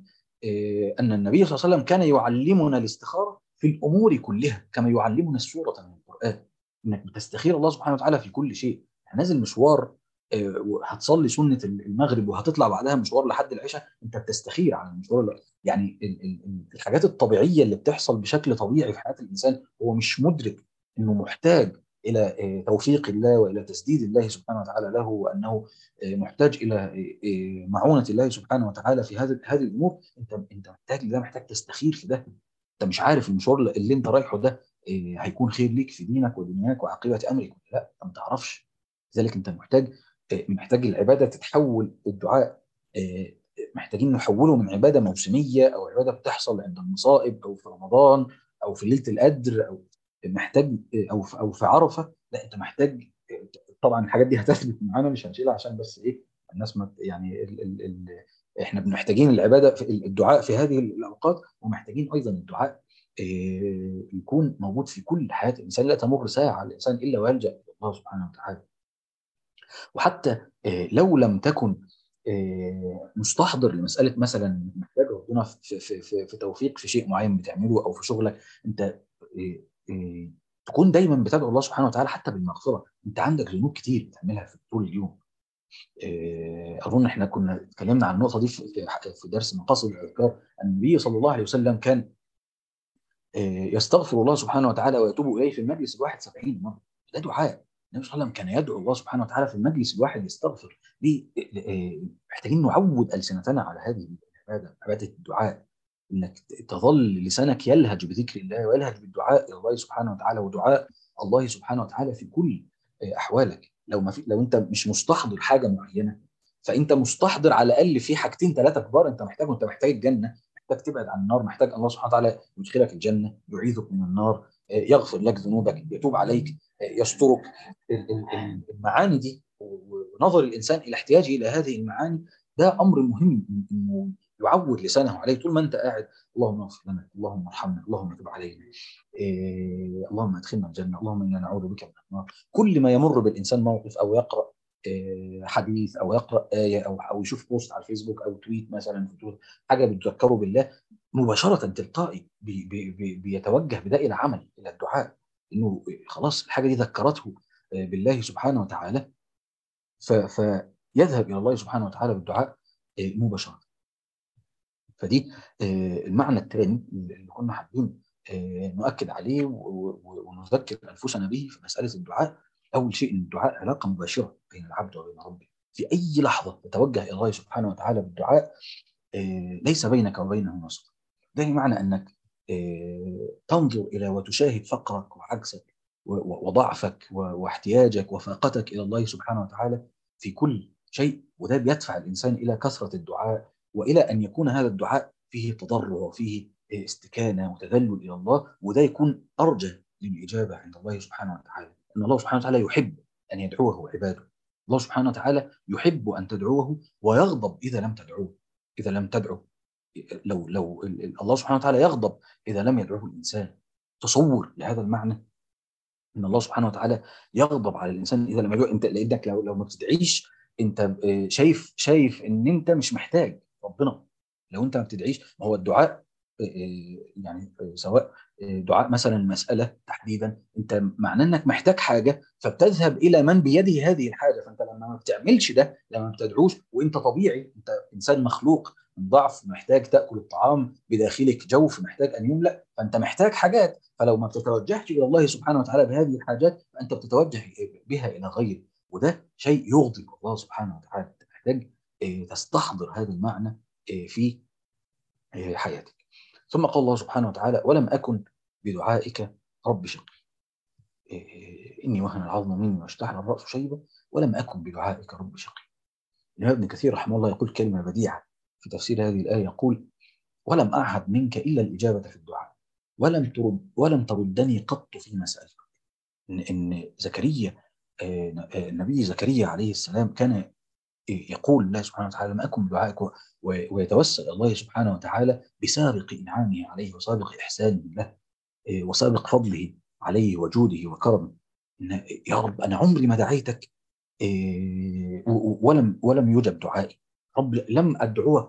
أن النبي صلى الله عليه وسلم كان يعلمنا الاستخارة في الأمور كلها كما يعلمنا السورة من القرآن، إنك بتستخير الله سبحانه وتعالى في كل شيء. نازل مشوار، هتصلي سنة المغرب وهتطلع بعدها مشوار لحد العشاء، أنت بتستخير عن المشوار. يعني الحاجات الطبيعية اللي بتحصل بشكل طبيعي في حياة الإنسان، هو مش مدرك إنه محتاج إلى توفيق الله وإلى تسديد الله سبحانه وتعالى له، وأنه محتاج إلى معونة الله سبحانه وتعالى في هذه هذه الأمور. أنت أنت محتاج لده، محتاج تستخير في ده. أنت مش عارف المشوار اللي أنت رايحه ده هيكون خير ليك في دينك ودنياك وعاقبة أمرك ولا لا، أنت ما تعرفش. لذلك أنت محتاج محتاج العبادة تتحول، الدعاء محتاجين نحوله من عبادة موسمية أو عبادة بتحصل عند المصائب أو في رمضان أو في ليلة القدر أو محتاج أو في أو في عرفة. لا، أنت محتاج. طبعا الحاجات دي هتثبت معانا، مش هنشيلها عشان بس إيه الناس ما يعني ال ال ال إحنا محتاجين العبادة في الدعاء في هذه الأوقات، ومحتاجين أيضا الدعاء يكون موجود في كل حياة الإنسان. لا تمر ساعة الإنسان إلا ويلجأ إلى الله سبحانه وتعالى. وحتى لو لم تكن مستحضر لمساله مثلا محتاج ربنا في, في, في, في توفيق في شيء معين بتعمله او في شغلك، انت تكون دايما بتدعو الله سبحانه وتعالى حتى بالمغفره. انت عندك ذنوب كتير بتعملها في طول اليوم. اظن احنا كنا اتكلمنا عن النقطه دي في في درس مقاصد الاذكار. النبي صلى الله عليه وسلم كان يستغفر الله سبحانه وتعالى ويتوب اليه في المجلس الواحد سبعين مره. ده دعاء. النبي صلى الله عليه وسلم كان يدعو الله سبحانه وتعالى في المجلس الواحد يستغفر. ليه؟ محتاجين نعود ألسنتنا على هذه العبادة، عبادة الدعاء، انك تظل لسانك يلهج بذكر الله ويلهج بالدعاء الى الله سبحانه وتعالى، ودعاء الله سبحانه وتعالى في كل احوالك. لو ما في لو انت مش مستحضر حاجه معينه، فانت مستحضر على الاقل في حاجتين ثلاثه كبار انت محتاجهم. انت محتاج الجنه، محتاج تبعد عن النار، محتاج الله سبحانه وتعالى يدخلك الجنه، يعيذك من النار، يغفر لك ذنوبك، يتوب عليك، يسترك. المعاني دي ونظر الانسان الى احتياجه الى هذه المعاني، ده امر مهم انه يعود لسانه عليه طول ما انت قاعد. اللهم اغفر لنا، اللهم ارحمنا، اللهم تب علينا، إيه، اللهم ادخلنا الجنه، اللهم انا نعوذ بك من النار. كل ما يمر بالانسان موقف او يقرا إيه حديث او يقرا ايه او او يشوف بوست على الفيسبوك او تويت مثلا في حاجه بتذكره بالله، مباشره تلقائي بي بي بي بيتوجه بداء العمل الى الدعاء، انه خلاص الحاجه دي ذكرته بالله سبحانه وتعالى، فيذهب الى الله سبحانه وتعالى بالدعاء مباشره. فدي المعنى الثاني اللي كنا حابين نؤكد عليه ونذكر انفسنا به في مساله الدعاء. اول شيء ان الدعاء علاقه مباشره بين العبد وبين ربه. في اي لحظه تتوجه الى الله سبحانه وتعالى بالدعاء ليس بينك وبينه وسط. ده معنى انك تنظر الى وتشاهد فقرك وعجزك وضعفك واحتياجك وفاقتك الى الله سبحانه وتعالى في كل شيء، وده بيدفع الانسان الى كثره الدعاء والى ان يكون هذا الدعاء فيه تضرع وفيه استكانه وتذلل الى الله، وده يكون ارجى للاجابه عند الله سبحانه وتعالى. ان الله سبحانه وتعالى يحب ان يدعوه عباده. الله سبحانه وتعالى يحب ان تدعوه ويغضب اذا لم تدعوه، اذا لم تدعو. لو لو الله سبحانه وتعالى يغضب اذا لم يدعوه الانسان. تصور لهذا المعنى ان الله سبحانه وتعالى يغضب على الانسان اذا لم يدعو. انت لانك لو لو ما بتدعيش، انت شايف شايف ان انت مش محتاج ربنا. لو انت ما بتدعيش، ما هو الدعاء يعني سواء دعاء مثلا مساله تحديدا، انت معناه انك محتاج حاجه فبتذهب الى من بيده هذه الحاجه. فانت لما ما بتعملش ده، لما ما بتدعوش، وانت طبيعي، انت انسان مخلوق من ضعف، محتاج تاكل الطعام بداخلك جوف، محتاج ان يملا، فانت محتاج حاجات. فلو ما بتتوجهش الى الله سبحانه وتعالى بهذه الحاجات، فانت بتتوجه بها الى غيره، وده شيء يغضب الله سبحانه وتعالى. انت محتاج تستحضر هذا المعنى في حياتك. ثم قال الله سبحانه وتعالى: ولم أكن بدعائك رب شقي، إني وهن العظم مني واشتعل الرأس شيبة ولم أكن بدعائك رب شقي. الإمام ابن كثير رحمه الله يقول كلمة بديعة في تفسير هذه الآية، يقول: ولم أعهد منك إلا الإجابة في الدعاء ولم ترد ولم تردني قط فيما سألتك. إن, إن زكريا النبي زكريا عليه السلام كان يقول الله سبحانه وتعالى: لم أكن بدعائك، ويتوسل الله سبحانه وتعالى بسابق إنعامه عليه وسابق إحسانه له وسابق فضله عليه وجوده وكرمه. يا رب أنا عمري ما دعيتك ولم ولم يجب دعائي. رب لم أدعوك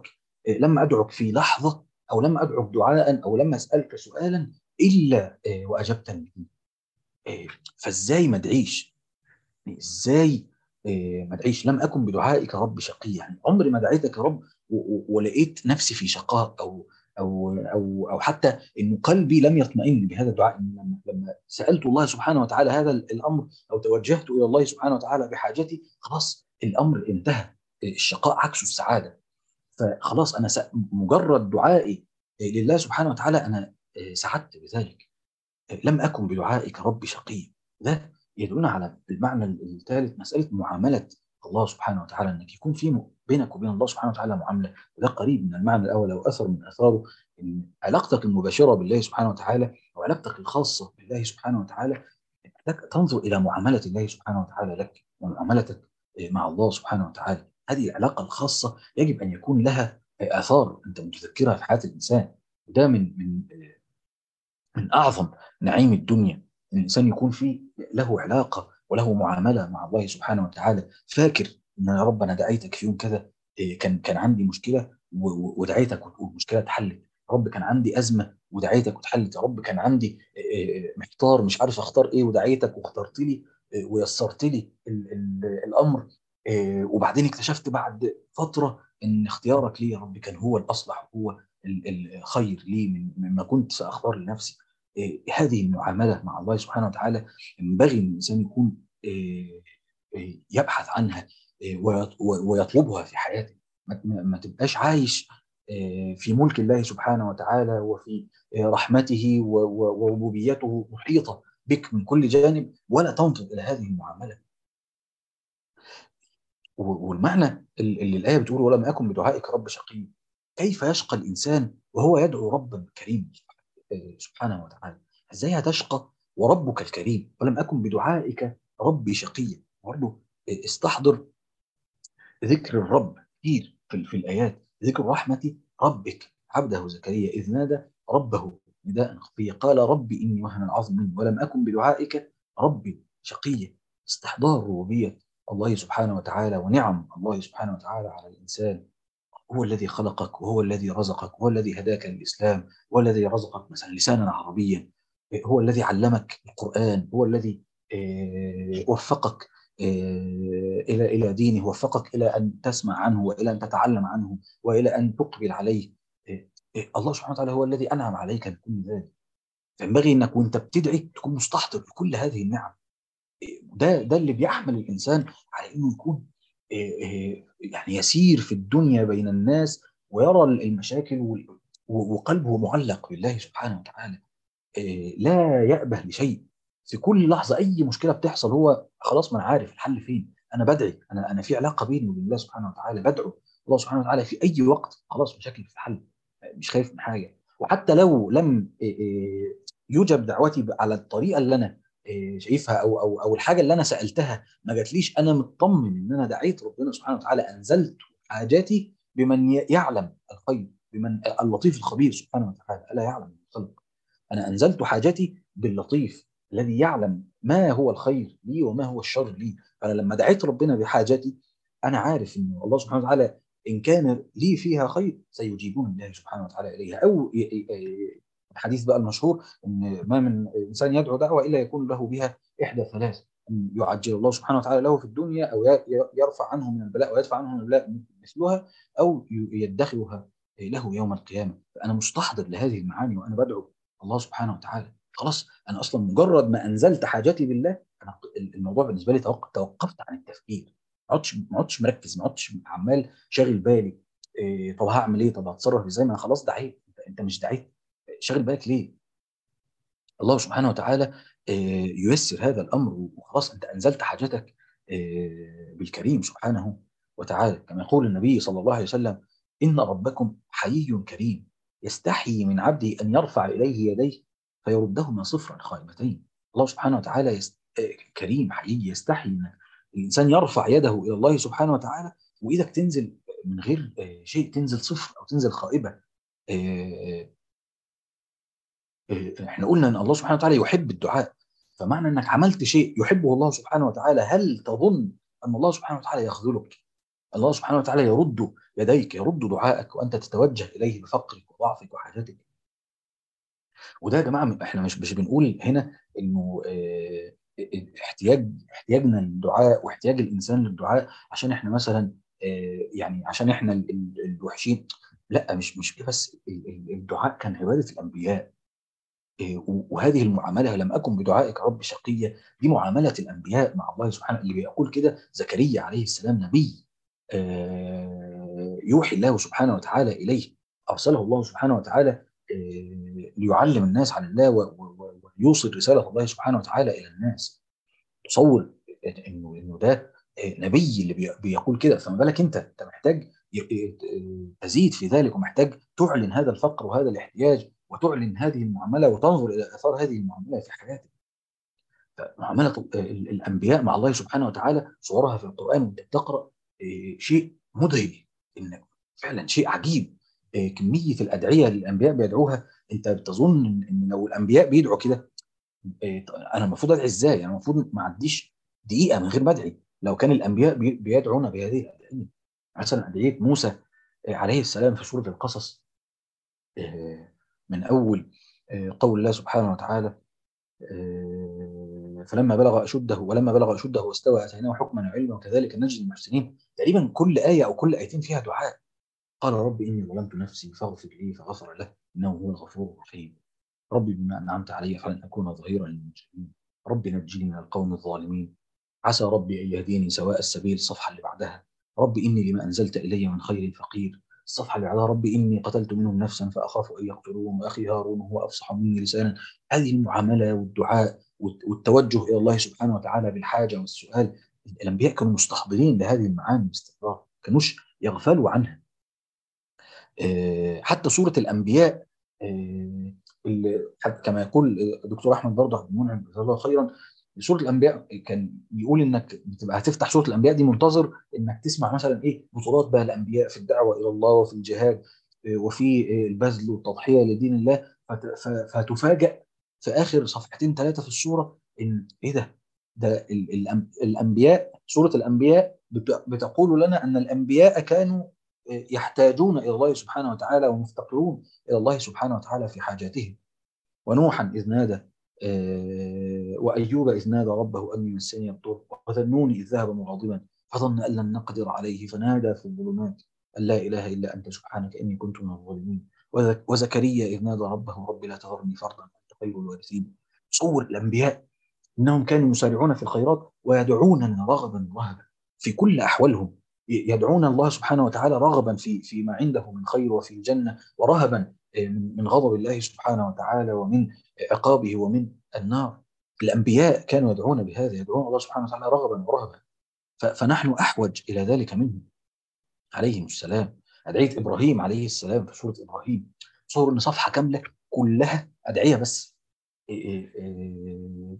لما أدعك في لحظة، أو لما أدعك دعاء، أو لما أسألك سؤالا إلا وأجبتني. فإزاي ما أدعيش؟ إزاي ما أدعيش؟ لم أكن بدعائك رب شقي. يعني عمري ما دعيتك يا رب ولقيت نفسي في شقاء، أو أو أو أو حتى إن قلبي لم يطمئن بهذا الدعاء. لما لما سألت الله سبحانه وتعالى هذا الأمر، أو توجهت إلى الله سبحانه وتعالى بحاجتي، خلاص الأمر انتهى. الشقاء عكس السعادة. فخلاص أنا مجرد دعائي لله سبحانه وتعالى أنا سعدت بذلك. لم أكن بدعائك رب شقي. ده يدلنا على المعنى الثالث، مسألة معاملة الله سبحانه وتعالى، أنك يكون في بينك وبين الله سبحانه وتعالى معاملة. وده قريب من المعنى الأول، أو أثر من أثاره، إن علاقتك المباشرة بالله سبحانه وتعالى، أو علاقتك الخاصة بالله سبحانه وتعالى، لك تنظر إلى معاملة الله سبحانه وتعالى لك، ومعاملتك مع الله سبحانه وتعالى. هذه العلاقة الخاصة يجب أن يكون لها آثار أنت متذكرها في حياة الإنسان. وده من من من أعظم نعيم الدنيا، إن الإنسان يكون فيه له علاقة وله معاملة مع الله سبحانه وتعالى. فاكر إن يا رب أنا دعيتك في يوم كذا، إيه، كان كان عندي مشكلة و- و- ودعيتك والمشكلة اتحلت. يا رب كان عندي أزمة ودعيتك واتحلت. يا رب كان عندي إيه، محتار مش عارف أختار إيه، ودعيتك واخترت لي، إيه، ويسرت لي ال- ال- الأمر. إيه، وبعدين اكتشفت بعد فترة إن اختيارك لي يا رب كان هو الأصلح، هو ال- الخير لي من مما كنت سأختار لنفسي. إيه، هذه المعاملة مع الله سبحانه وتعالى ينبغي أن الإنسان يكون إيه، إيه، يبحث عنها، إيه، ويط- ويطلبها في حياته. ما ما- ما تبقاش عايش إيه، في ملك الله سبحانه وتعالى، وفي إيه، رحمته و- و- وربوبيته محيطة بك من كل جانب، ولا تنظر إلى هذه المعاملة. و- والمعنى اللي الآية بتقول ولم أكن بدعائك رب شقي، كيف يشقى الإنسان وهو يدعو ربا كريما سبحانه وتعالى؟ ازاي هتشقى وربك الكريم ولم اكن بدعائك ربي شقيا؟ برضه استحضر ذكر الرب كثير في, في الايات. ذكر رحمه ربك عبده زكريا اذ نادى ربه نداء خفيا قال ربي اني وهن العظم مني ولم اكن بدعائك ربي شقيا. استحضار ربوبيه الله سبحانه وتعالى ونعم الله سبحانه وتعالى على الانسان. هو الذي خلقك، وهو الذي رزقك، وهو الذي هداك للإسلام، هو الذي رزقك مثلا لسانا عربيا، هو الذي علمك القرآن، هو الذي آه، وفقك آه، إلى إلى دينه، وفقك إلى أن تسمع عنه، وإلى أن تتعلم عنه، وإلى أن تقبل عليه. آه، آه، الله سبحانه وتعالى هو الذي أنعم عليك بكل ذلك. فينبغي أنك وأنت بتدعي تكون مستحضر بكل هذه النعم. ده ده اللي بيحمل الانسان على انه يكون آه، آه، يعني يسير في الدنيا بين الناس، ويرى المشاكل وال- وقلبه معلق بالله سبحانه وتعالى. آه، لا يأبه لشيء. في كل لحظة أي مشكلة بتحصل هو خلاص، ما أنا عارف الحل فين. أنا بدعي، أنا أنا في علاقة بيني وبين الله سبحانه وتعالى، بدعو الله سبحانه وتعالى في أي وقت، خلاص مشاكلي في حل. آه، مش خايف من حاجة. وحتى لو لم آه، آه، يجب دعوتي على الطريقة اللي أنا آه، شايفها، أو أو أو الحاجة اللي أنا سألتها ما جاتليش، أنا مطمن إن أنا دعيت ربنا سبحانه وتعالى، أنزلت حاجاتي بمن ي- يعلم الخير، بمن اللطيف الخبير سبحانه وتعالى ألا يعلم الخلق. أنا أنزلت حاجتي باللطيف الذي يعلم ما هو الخير لي وما هو الشر لي. فأنا لما دعيت ربنا بحاجتي، أنا عارف أن الله سبحانه وتعالى إن كان لي فيها خير سيجيبون الله سبحانه وتعالى إليها. أو ي- ي- ي- الحديث بقى المشهور أن ما من إنسان يدعو دعوة إلا يكون له بها إحدى ثلاث: أن يعجل الله سبحانه وتعالى له في الدنيا، أو ي- يرفع عنه من البلاء ويدفع عنه من البلاء مثلها، أو ي- يدخرها له يوم القيامة. فأنا مستحضر لهذه المعاني وأنا بدعو الله سبحانه وتعالى. خلاص انا اصلا مجرد ما انزلت حاجاتي بالله، انا الموضوع بالنسبه لي توقف توقفت عن التفكير. ما عدتش ما عدتش مركز، ما عدتش عمال شاغل بالي إيه طب هعمل ايه، طب هتصرف ازاي، ما انا خلاص دعيت. انت, انت مش دعيت، شاغل بالك ليه؟ الله سبحانه وتعالى إيه ييسر هذا الامر، وخلاص انت انزلت حاجتك إيه بالكريم سبحانه وتعالى. كما يقول النبي صلى الله عليه وسلم: ان ربكم حيي كريم يستحيي من عبده ان يرفع اليه يديه فيردهما صفرا خائبتين. الله سبحانه وتعالى يست... كريم حقيقي، يستحي ان الانسان يرفع يده الى الله سبحانه وتعالى وايدك تنزل من غير شيء، تنزل صفر او تنزل خائبه. احنا قلنا ان الله سبحانه وتعالى يحب الدعاء. فمعنى انك عملت شيء يحبه الله سبحانه وتعالى، هل تظن ان الله سبحانه وتعالى يخذلك؟ الله سبحانه وتعالى يرد يديك، يرد دعائك وأنت تتوجه إليه بفقرك وضعفك وحاجتك. وده يا جماعة احنا مش مش بنقول هنا إنه اه احتياج احتياجنا للدعاء واحتياج الإنسان للدعاء عشان احنا مثلا اه يعني عشان احنا ال- ال- الوحشين. لا، مش مش كده بس. ال- ال- الدعاء كان عبادة الأنبياء. اه وهذه المعاملة، لم أكن بدعائك رب شقيا، دي معاملة الأنبياء مع الله سبحانه. اللي بيقول كده زكريا عليه السلام، نبي اه يوحي الله سبحانه وتعالى إليه، أرسله الله سبحانه وتعالى اه ليعلم الناس عن الله و- و- ويوصل رسالة الله سبحانه وتعالى إلى الناس. تصور إنه إنه ده اه نبي اللي بي- بيقول كده، فما بالك أنت أنت محتاج ي- اه تزيد في ذلك، ومحتاج تعلن هذا الفقر وهذا الاحتياج، وتعلن هذه المعاملة وتنظر إلى آثار هذه المعاملة في حياتك. معاملة ال- الأنبياء مع الله سبحانه وتعالى صورها في القرآن وأنت بتقرأ اه شيء مدهش، إن فعلا شيء عجيب. اه كمية الأدعية اللي الأنبياء بيدعوها، أنت بتظن إن إن لو الأنبياء بيدعوا كده، اه أنا المفروض أدعي إزاي؟ أنا المفروض ما أعديش دقيقة من غير ما أدعي لو كان الأنبياء بي- بيدعون بهذه الأدعية. مثلا أدعية موسى اه عليه السلام في سورة القصص، اه من أول اه قول الله سبحانه وتعالى آه، فلما بلغ أشده ولما بلغ أشده واستوى آتيناه حكما وعلما وكذلك نجزي المحسنين. تقريبا كل آية أو كل آيتين فيها دعاء. قال رب إني ظلمت نفسي فاغفر لي فغفر له إنه هو الغفور الرحيم. ربي بما أنعمت علي فلن أكون ظهيرا للمجرمين. ربي نجني من القوم الظالمين. عسى ربي أن يهديني سواء السبيل. الصفحة اللي بعدها ربي إني لما أنزلت إلي من خير فقير. الصفحة اللي بعدها ربي إني قتلت منهم نفسا فأخاف أن يقتلون وأخي هارون هو أفصح مني لسانا. هذه المعاملة والدعاء والت- والتوجه إلى الله سبحانه وتعالى بالحاجة والسؤال. الأنبياء كانوا مستحضرين لهذه المعاني باستمرار، كانوش يغفلوا عنها. آه، حتى سورة الأنبياء، آه، اللي حتى كما يقول الدكتور أحمد برضه عبد المنعم جزاه الله خيرا، سورة الأنبياء كان يقول إنك بتبقى هتفتح سورة الأنبياء دي منتظر إنك تسمع مثلا إيه بطولات بقى الأنبياء في الدعوة إلى الله وفي الجهاد، آه، وفي آه، البذل والتضحية لدين الله. فت- ف- فتفاجأ في آخر صفحتين ثلاثة في السورة إن إيه ده؟ ده ال- الأم- الأنبياء، سورة الأنبياء بت- بتقول لنا أن الأنبياء كانوا يحتاجون إلى الله سبحانه وتعالى ومفتقرون إلى الله سبحانه وتعالى في حاجاتهم. ونوحا إذ نادى، آه، وأيوب إذ نادى ربه أني مسني الضر وذا النون إذ ذهب مغاضبا فظن أن لن نقدر عليه فنادى في الظلمات أن لا إله إلا أنت سبحانك إني كنت من الظالمين. وذ- وزكريا إذ نادى ربه رب لا تذرني فردا وأنت خير الوارثين. صور الأنبياء إنهم كانوا يسارعون في الخيرات ويدعوننا رغبا ورهبا في كل أحوالهم. يدعون الله سبحانه وتعالى رغبا في فيما عنده من خير وفي الجنة، ورهبا من من غضب الله سبحانه وتعالى ومن عقابه ومن النار. الأنبياء كانوا يدعون بهذا، يدعون الله سبحانه وتعالى رغبا ورهبا. ف- فنحن أحوج إلى ذلك منهم عليهم السلام. أدعية إبراهيم عليه السلام في سورة إبراهيم، صور إن صفحة كاملة كلها أدعية بس. إيه إيه إيه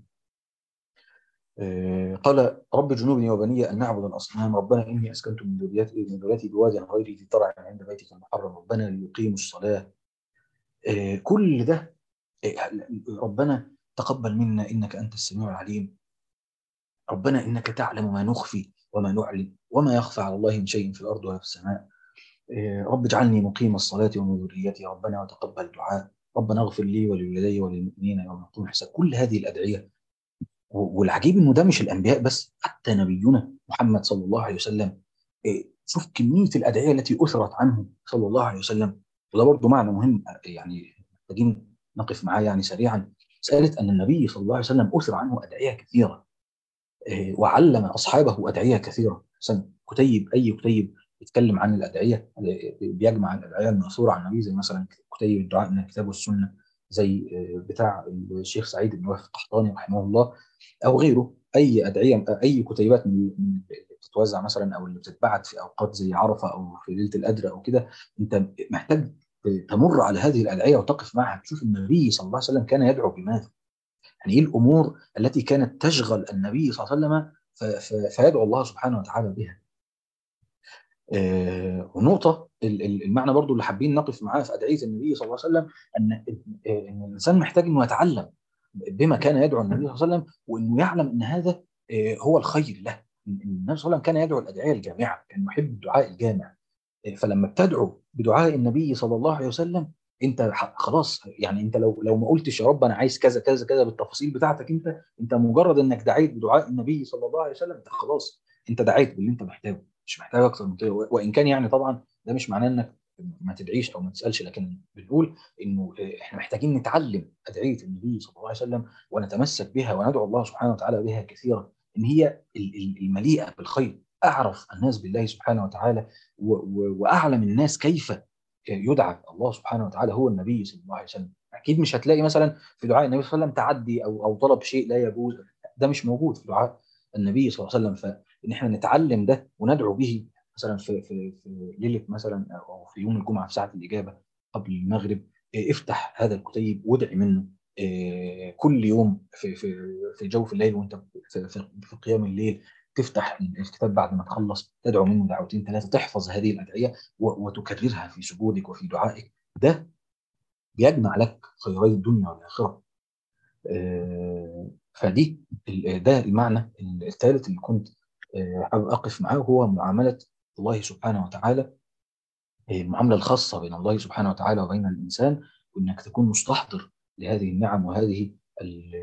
آه، قال رب جنوبني وبني أن نعبد الأصنام ربنا إني أسكنت من ذريتي من ذريتي بواد غير ذي زرع عند بيتك المحرم ربنا ليقيموا الصلاة. آه، كل ده آه، ربنا تقبل منا إنك أنت السميع العليم. ربنا إنك تعلم ما نخفي وما نعلن وما يخفى على الله من شيء في الأرض ولا في السماء. آه، رب اجعلني مقيم الصلاة ومن ذريتي ربنا وتقبل دعاء ربنا اغفر لي ولوالدي وللمؤمنين يوم يقوم الحساب. كل هذه الأدعية، والعجيب انه ده مش الانبياء بس، حتى نبينا محمد صلى الله عليه وسلم. إيه، شوف كميه الادعيه التي اثرت عنه صلى الله عليه وسلم. وده برضه معنى مهم يعني محتاجين نقف معاه يعني سريعا. مساله ان النبي صلى الله عليه وسلم اثر عنه ادعيه كثيره، إيه، وعلم اصحابه ادعيه كثيره. مثلا كتيب، اي كتيب يتكلم عن الادعيه، إيه، بيجمع الادعيه الماثوره عن النبي، زي مثلا كتيب الدعاء من الكتاب والسنه، زي إيه، بتاع الشيخ سعيد بن وهب القحطاني رحمه الله، او غيره. اي ادعيه، اي كتيبات من من اللي بتتوزع مثلا او اللي بتتبعت في اوقات زي عرفه او في ليله القدر او كده، انت محتاج تمر على هذه الادعيه وتقف معها، تشوف النبي صلى الله عليه وسلم كان يدعو بماذا. يعني ايه الامور التي كانت تشغل النبي صلى الله عليه وسلم ف- ف- فيدعو الله سبحانه وتعالى بها. آه، ونقطه ال- ال- المعنى برضو اللي حابين نقف معاه في ادعيه النبي صلى الله عليه وسلم، ان آه، ان الانسان محتاج انه يتعلم بما كان يدعو النبي صلى الله عليه وسلم، وانه يعلم ان هذا آه، هو الخير له. النبي صلى الله عليه وسلم كان يدعو الادعيه الجامعه، كان يحب الدعاء الجامع. فلما بتدعو بدعاء النبي صلى الله عليه وسلم، انت ح- خلاص يعني، انت لو لو ما قلتش يا رب انا عايز كذا كذا كذا بالتفاصيل بتاعتك، انت انت مجرد انك دعيت بدعاء النبي صلى الله عليه وسلم، انت خلاص انت دعيت باللي انت محتاجه، مش محتاج اكتر من كده. و- وان كان يعني طبعا ده مش معناه انك ما تدعيش او ما تسالش، لكن بنقول انه اه، احنا محتاجين نتعلم ادعيه النبي صلى الله عليه وسلم ونتمسك بها وندعو الله سبحانه وتعالى بها كثيرا، ان هي ال- ال- المليئه بالخير. اعرف الناس بالله سبحانه وتعالى و- و- واعلم الناس كيف يدعى الله سبحانه وتعالى هو النبي صلى الله عليه وسلم. اكيد مش هتلاقي مثلا في دعاء النبي صلى الله عليه وسلم تعدي او او طلب شيء لا يجوز، ده مش موجود في دعاء النبي صلى الله عليه وسلم. فان احنا نتعلم ده وندعو به مثلا في في في ليله مثلا او في يوم الجمعه في ساعه الاجابه قبل المغرب، إيه، افتح هذا الكتيب وادعي منه. إيه، كل يوم في في في جوف الليل وانت في, في, في قيام الليل، تفتح الكتاب بعد ما تخلص تدعو منه دعوتين ثلاثه، تحفظ هذه الادعيه و- وتكررها في سجودك وفي دعائك. ده بيجمع لك خيري الدنيا والاخره. آه، فدي ال- ده المعنى الثالث اللي كنت آه، حابب اقف معاه، هو معامله الله سبحانه وتعالى، آه، المعامله الخاصه بين الله سبحانه وتعالى وبين الانسان، وانك تكون مستحضر لهذه النعم وهذه ال-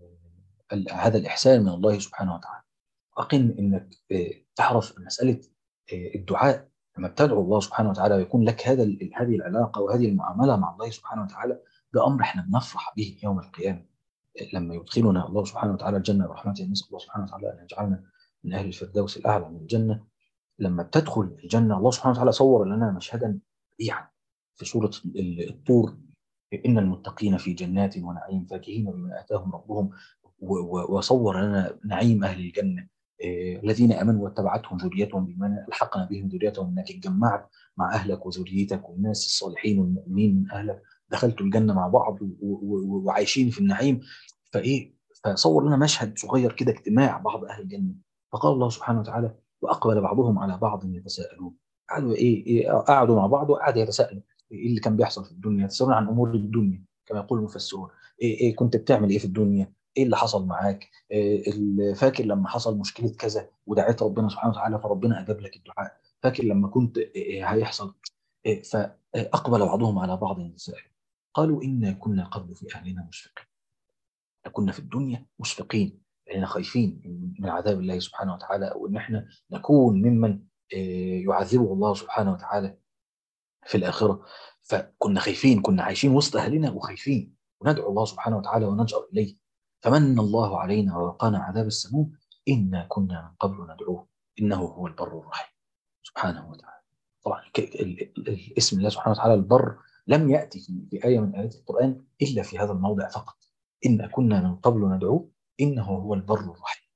ال- هذا الاحسان من الله سبحانه وتعالى. أقن إنك آه، تعرف مسألة آه، الدعاء. لما بتدعو الله سبحانه وتعالى ويكون لك هذا ال- هذه العلاقة وهذه المعاملة مع الله سبحانه وتعالى، ده أمر إحنا بنفرح به يوم القيامة. آه، لما يدخلنا الله سبحانه وتعالى الجنة برحمته، نسأل الله سبحانه وتعالى أن يجعلنا من أهل الفردوس الأعلى من الجنة. لما بتدخل الجنة الله سبحانه وتعالى صور لنا مشهدا بديعا في سورة ال- الطور: إن المتقين في جنات ونعيم فاكهين بما آتاهم ربهم. و- و- وصور لنا نعيم أهل الجنة: إيه، الذين آمنوا واتبعتهم ذريتهم بإيمان ألحقنا بهم ذريتهم، إنك اتجمعت مع أهلك وذريتك والناس الصالحين والمؤمنين من أهلك، دخلتوا الجنة مع بعض و- و- و- وعايشين في النعيم. فإيه، فصور لنا مشهد صغير كده، اجتماع بعض أهل الجنة. فقال الله سبحانه وتعالى: وأقبل بعضهم على بعض يتساءلون. قعدوا إيه, إيه قعدوا مع بعض وقعدوا يتساءلوا ايه اللي كان بيحصل في الدنيا، يتساءلون عن امور الدنيا كما يقول المفسرون. إيه, ايه كنت بتعمل ايه في الدنيا؟ ايه اللي حصل معاك؟ إيه اللي فاكر لما حصل مشكله كذا ودعيت ربنا سبحانه وتعالى فربنا اجاب لك الدعاء؟ فاكر لما كنت إيه إيه هيحصل؟ إيه فاقبل بعضهم على بعض يتساءلون قالوا انا كنا قبل في اهلنا مشفقين. كنا في الدنيا مشفقين، لأننا خايفين من عذاب الله سبحانه وتعالى، او ان احنا نكون ممن إيه يعذبه الله سبحانه وتعالى في الآخرة. فكنا خايفين، كنا عايشين وسط أهلنا وخايفين، وندعو الله سبحانه وتعالى ونلجأ إليه. فمن الله علينا ووقانا عذاب السموم، إنا كنا من قبل ندعوه إنه هو البر الرحيم سبحانه وتعالى. طبعا ك- ال- ال- الاسم الله سبحانه وتعالى البر لم يأتي في في آية من آيات القرآن إلا في هذا الموضع فقط: إنا كنا من قبل ندعوه إنه هو البر الرحيم.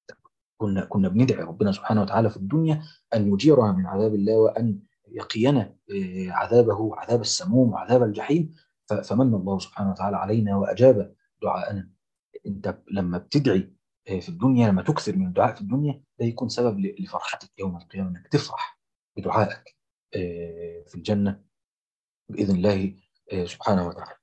كنا كنا بندعي ربنا سبحانه وتعالى في الدنيا أن يجيرنا من عذاب الله، وأن يقينا آه، عذابه، عذاب السموم وعذاب الجحيم. ف- فمن الله سبحانه وتعالى علينا وأجاب دعاءنا. أنت لما بتدعي آه، في الدنيا، لما تكثر من الدعاء في الدنيا، ده يكون سبب ل- لفرحتك يوم القيامة، أنك تفرح بدعائك آه، في الجنة بإذن الله آه، سبحانه وتعالى.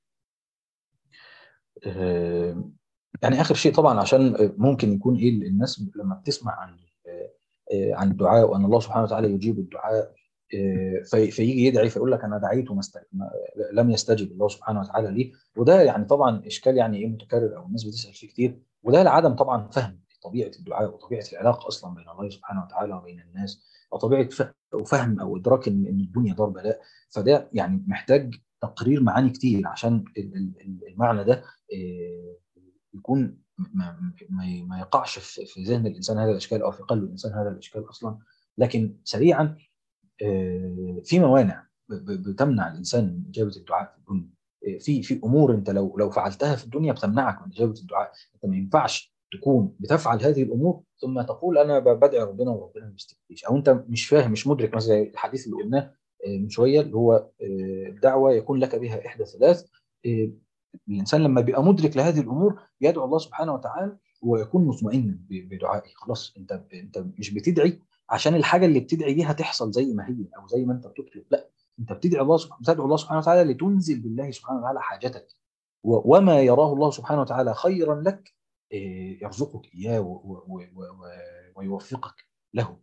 آه، يعني اخر شيء طبعا، عشان ممكن يكون ايه الناس لما بتسمع عن آه، عن الدعاء وان الله سبحانه وتعالى يجيب الدعاء، آه، في- فيجي يدعي فيقول لك انا دعيت وما است- ما- لم يستجب الله سبحانه وتعالى لي. وده يعني طبعا اشكال يعني ايه متكرر، او الناس بتسال فيه كتير، وده لعدم طبعا فهم طبيعه الدعاء وطبيعه العلاقه اصلا بين الله سبحانه وتعالى وبين الناس، وطبيعه ف- وفهم او ادراك ان إن الدنيا دار بلاء. فده يعني محتاج تقرير معاني كتير عشان ال- ال- المعنى ده آه، يكون ما, ما, ما يقعش في في ذهن الانسان هذا الاشكال، او في قلب الانسان هذا الاشكال اصلا. لكن سريعا، آه، في موانع ب- ب- بتمنع الانسان من اجابه الدعاء في الدنيا. آه، في في امور انت لو لو فعلتها في الدنيا بتمنعك من اجابه الدعاء. انت ما ينفعش تكون بتفعل هذه الامور ثم تقول انا ب- بدعي ربنا وربنا ما بيستجيبش، او انت مش فاهم مش مدرك، مثلا زي الحديث اللي قلناه آه، من شويه، اللي هو آه، الدعوه يكون لك بها احدى ثلاث. آه، الانسان لما بيبقى مدرك لهذه الامور يدعو الله سبحانه وتعالى ويكون مطمئنا ب- بدعائه. خلاص انت انت مش بتدعي عشان الحاجه اللي بتدعي بيها تحصل زي ما هي او زي ما انت بتطلب، لا، انت بتدعي الله سبحانه بتدعو الله سبحانه وتعالى لتنزل بالله سبحانه وتعالى حاجتك، و- وما يراه الله سبحانه وتعالى خيرا لك آه، يرزقك اياه و- و- و- و- ويوفقك له.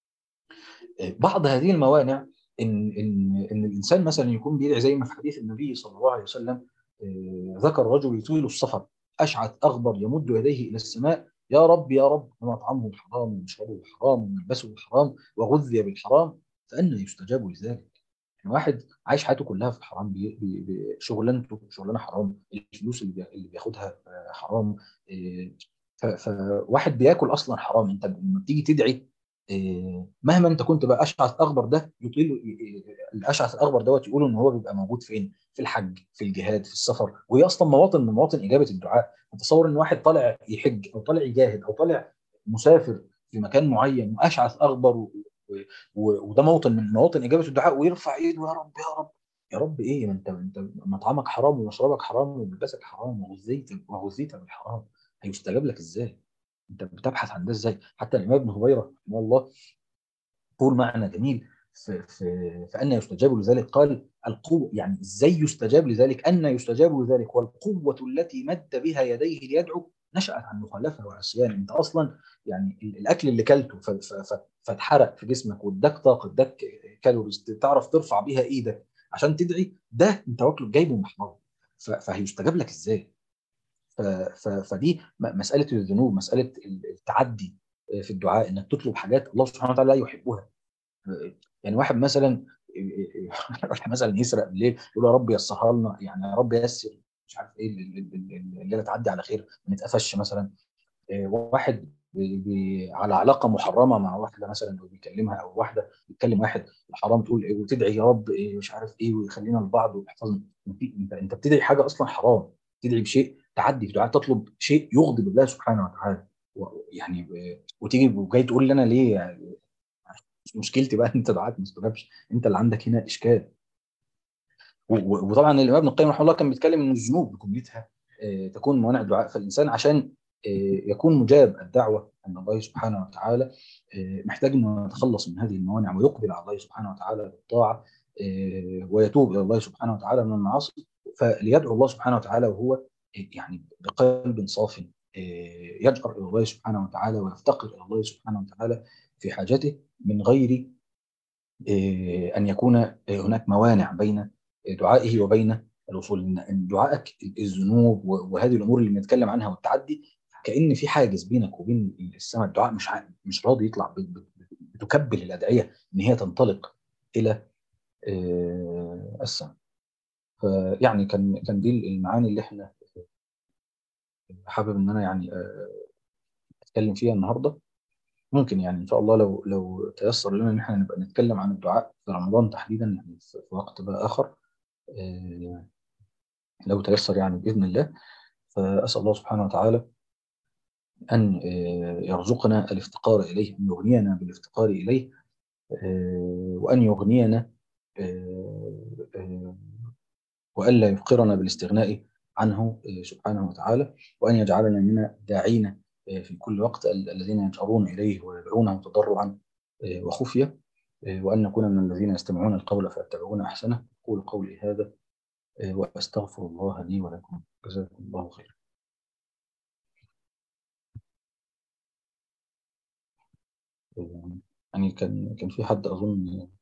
بعض هذه الموانع ان ان ان الانسان مثلا يكون بيدعي زي ما في حديث النبي صلى الله عليه وسلم، ذكر رجل يطيل السفر اشعث اغبر يمد يديه الى السماء: يا رب يا رب، ومطعمه حرام ومشربه حرام وملبسه حرام وغذي بالحرام، فأنى يستجاب لذلك. يعني واحد عايش حياته كلها في الحرام، بي- بي- بي- شغلانته شغلانه حرام، الفلوس اللي بي- اللي بياخدها آه، حرام. آه، ف- فواحد بياكل اصلا حرام. انت لما بتيجي تدعي، آه، مهما انت كنت بقى اشعث اخبر، ده يطيل آه، الاشعث الاخبر دوت يقولوا ان هو بيبقى موجود فين؟ في الحج، في الجهاد، في السفر، وهي اصلا مواطن من مواطن اجابه الدعاء. تصور ان واحد طالع يحج او طالع يجاهد او طالع مسافر في مكان معين واشعث اخبر و- و- وده موطن من مواطن اجابه الدعاء، ويرفع ايده: يا رب يا رب. يا رب ايه؟ ما انت انت مطعمك حرام ومشربك حرام وملبسك حرام وغذيت وغذيت بالحرام، هيستجاب لك ازاي؟ انت بتبحث عن ده ازاي؟ حتى الامام ابن هبيره رحمه الله يقول معنى جميل في في فأن يستجاب لذلك، قال: القوة، يعني ازاي يستجاب لذلك؟ أن يستجاب لذلك والقوة التي مد بها يديه ليدعو نشأت عن مخالفة وعصيان. انت اصلا يعني ال- الاكل اللي كلته ف- ف- ف- فاتحرق في جسمك واداك طاقه، اداك كالوريز تعرف ترفع بيها ايدك عشان تدعي، ده انت واكله جايبه من حرام، ف- فهيستجاب لك ازاي؟ ف- ف- فدي م- مساله الذنوب، مساله التعدي في الدعاء، انك تطلب حاجات الله سبحانه وتعالى لا يحبها. يعني واحد مثلا يروح مثلا يسرق بالليل، يقول: يا رب يسرها لنا، يعني يا رب يسر مش عارف ايه الليله تعدي على خير، ما نتقفش مثلا. إيه، واحد بي بي على علاقه محرمه مع واحده مثلا، او بيكلمها، او واحده بتكلم واحد حرام، تقول إيه وتدعي: يا رب إيه مش عارف ايه، ويخلينا لبعض ويحفظنا. انت انت بتدعي حاجه اصلا حرام، تدعي بشيء تعدي في دعاء، تطلب شيء يغضب الله سبحانه وتعالى. و- يعني إيه، وتيجي وجاي تقول لنا ليه؟ يعني مش مشكلتي بقى انت دعاءك ما استجابش، انت اللي عندك هنا اشكال. و- و- وطبعا الامام ابن القيم رحمه الله كان بيتكلم ان الذنوب بكليتها آه، تكون موانع الدعاء. فالانسان عشان آه، يكون مجاب الدعوه من الله سبحانه وتعالى، آه، محتاج انه يتخلص من هذه الموانع ويقبل على الله سبحانه وتعالى بالطاعه، آه، ويتوب الى الله سبحانه وتعالى من المعاصي. فليدعو الله سبحانه وتعالى وهو آه، يعني بقلب صاف، آه، يجأر الى الله سبحانه وتعالى ويفتقر الى الله سبحانه وتعالى في حاجته، من غير إيه، أن يكون هناك موانع بين دعائه وبين الوصول. إن دعائك الذنوب وهذه الأمور اللي بنتكلم عنها والتعدي، كأن في حاجز بينك وبين السماء. الدعاء مش ع- مش راضي يطلع، ب- ب- بتكبل الأدعية إن هي تنطلق إلى آه، السماء. فيعني كان كان دي المعاني اللي احنا حابب ان انا يعني آه، اتكلم فيها النهارده. ممكن يعني ان شاء الله لو لو تيسر لنا ان احنا نبقى نتكلم عن الدعاء في رمضان تحديدا، يعني في في وقت بقى اخر، آه، لو تيسر يعني بإذن الله. فأسأل الله سبحانه وتعالى أن آه، يرزقنا الافتقار إليه، أن يغنينا بالافتقار إليه، آه، وأن يغنينا آه، آه، وألا يفقرنا بالاستغناء عنه آه، سبحانه وتعالى، وأن يجعلنا من الداعين آه، في كل وقت ال- الذين يجأرون إليه ويدعونه تضرعا آه، وخفية، آه، وأن نكون من الذين يستمعون القول فيتبعون أحسنه. أقول قولي هذا آه، وأستغفر الله لي ولكم. جزاكم الله خيرا. يعني كان كان في حد أظن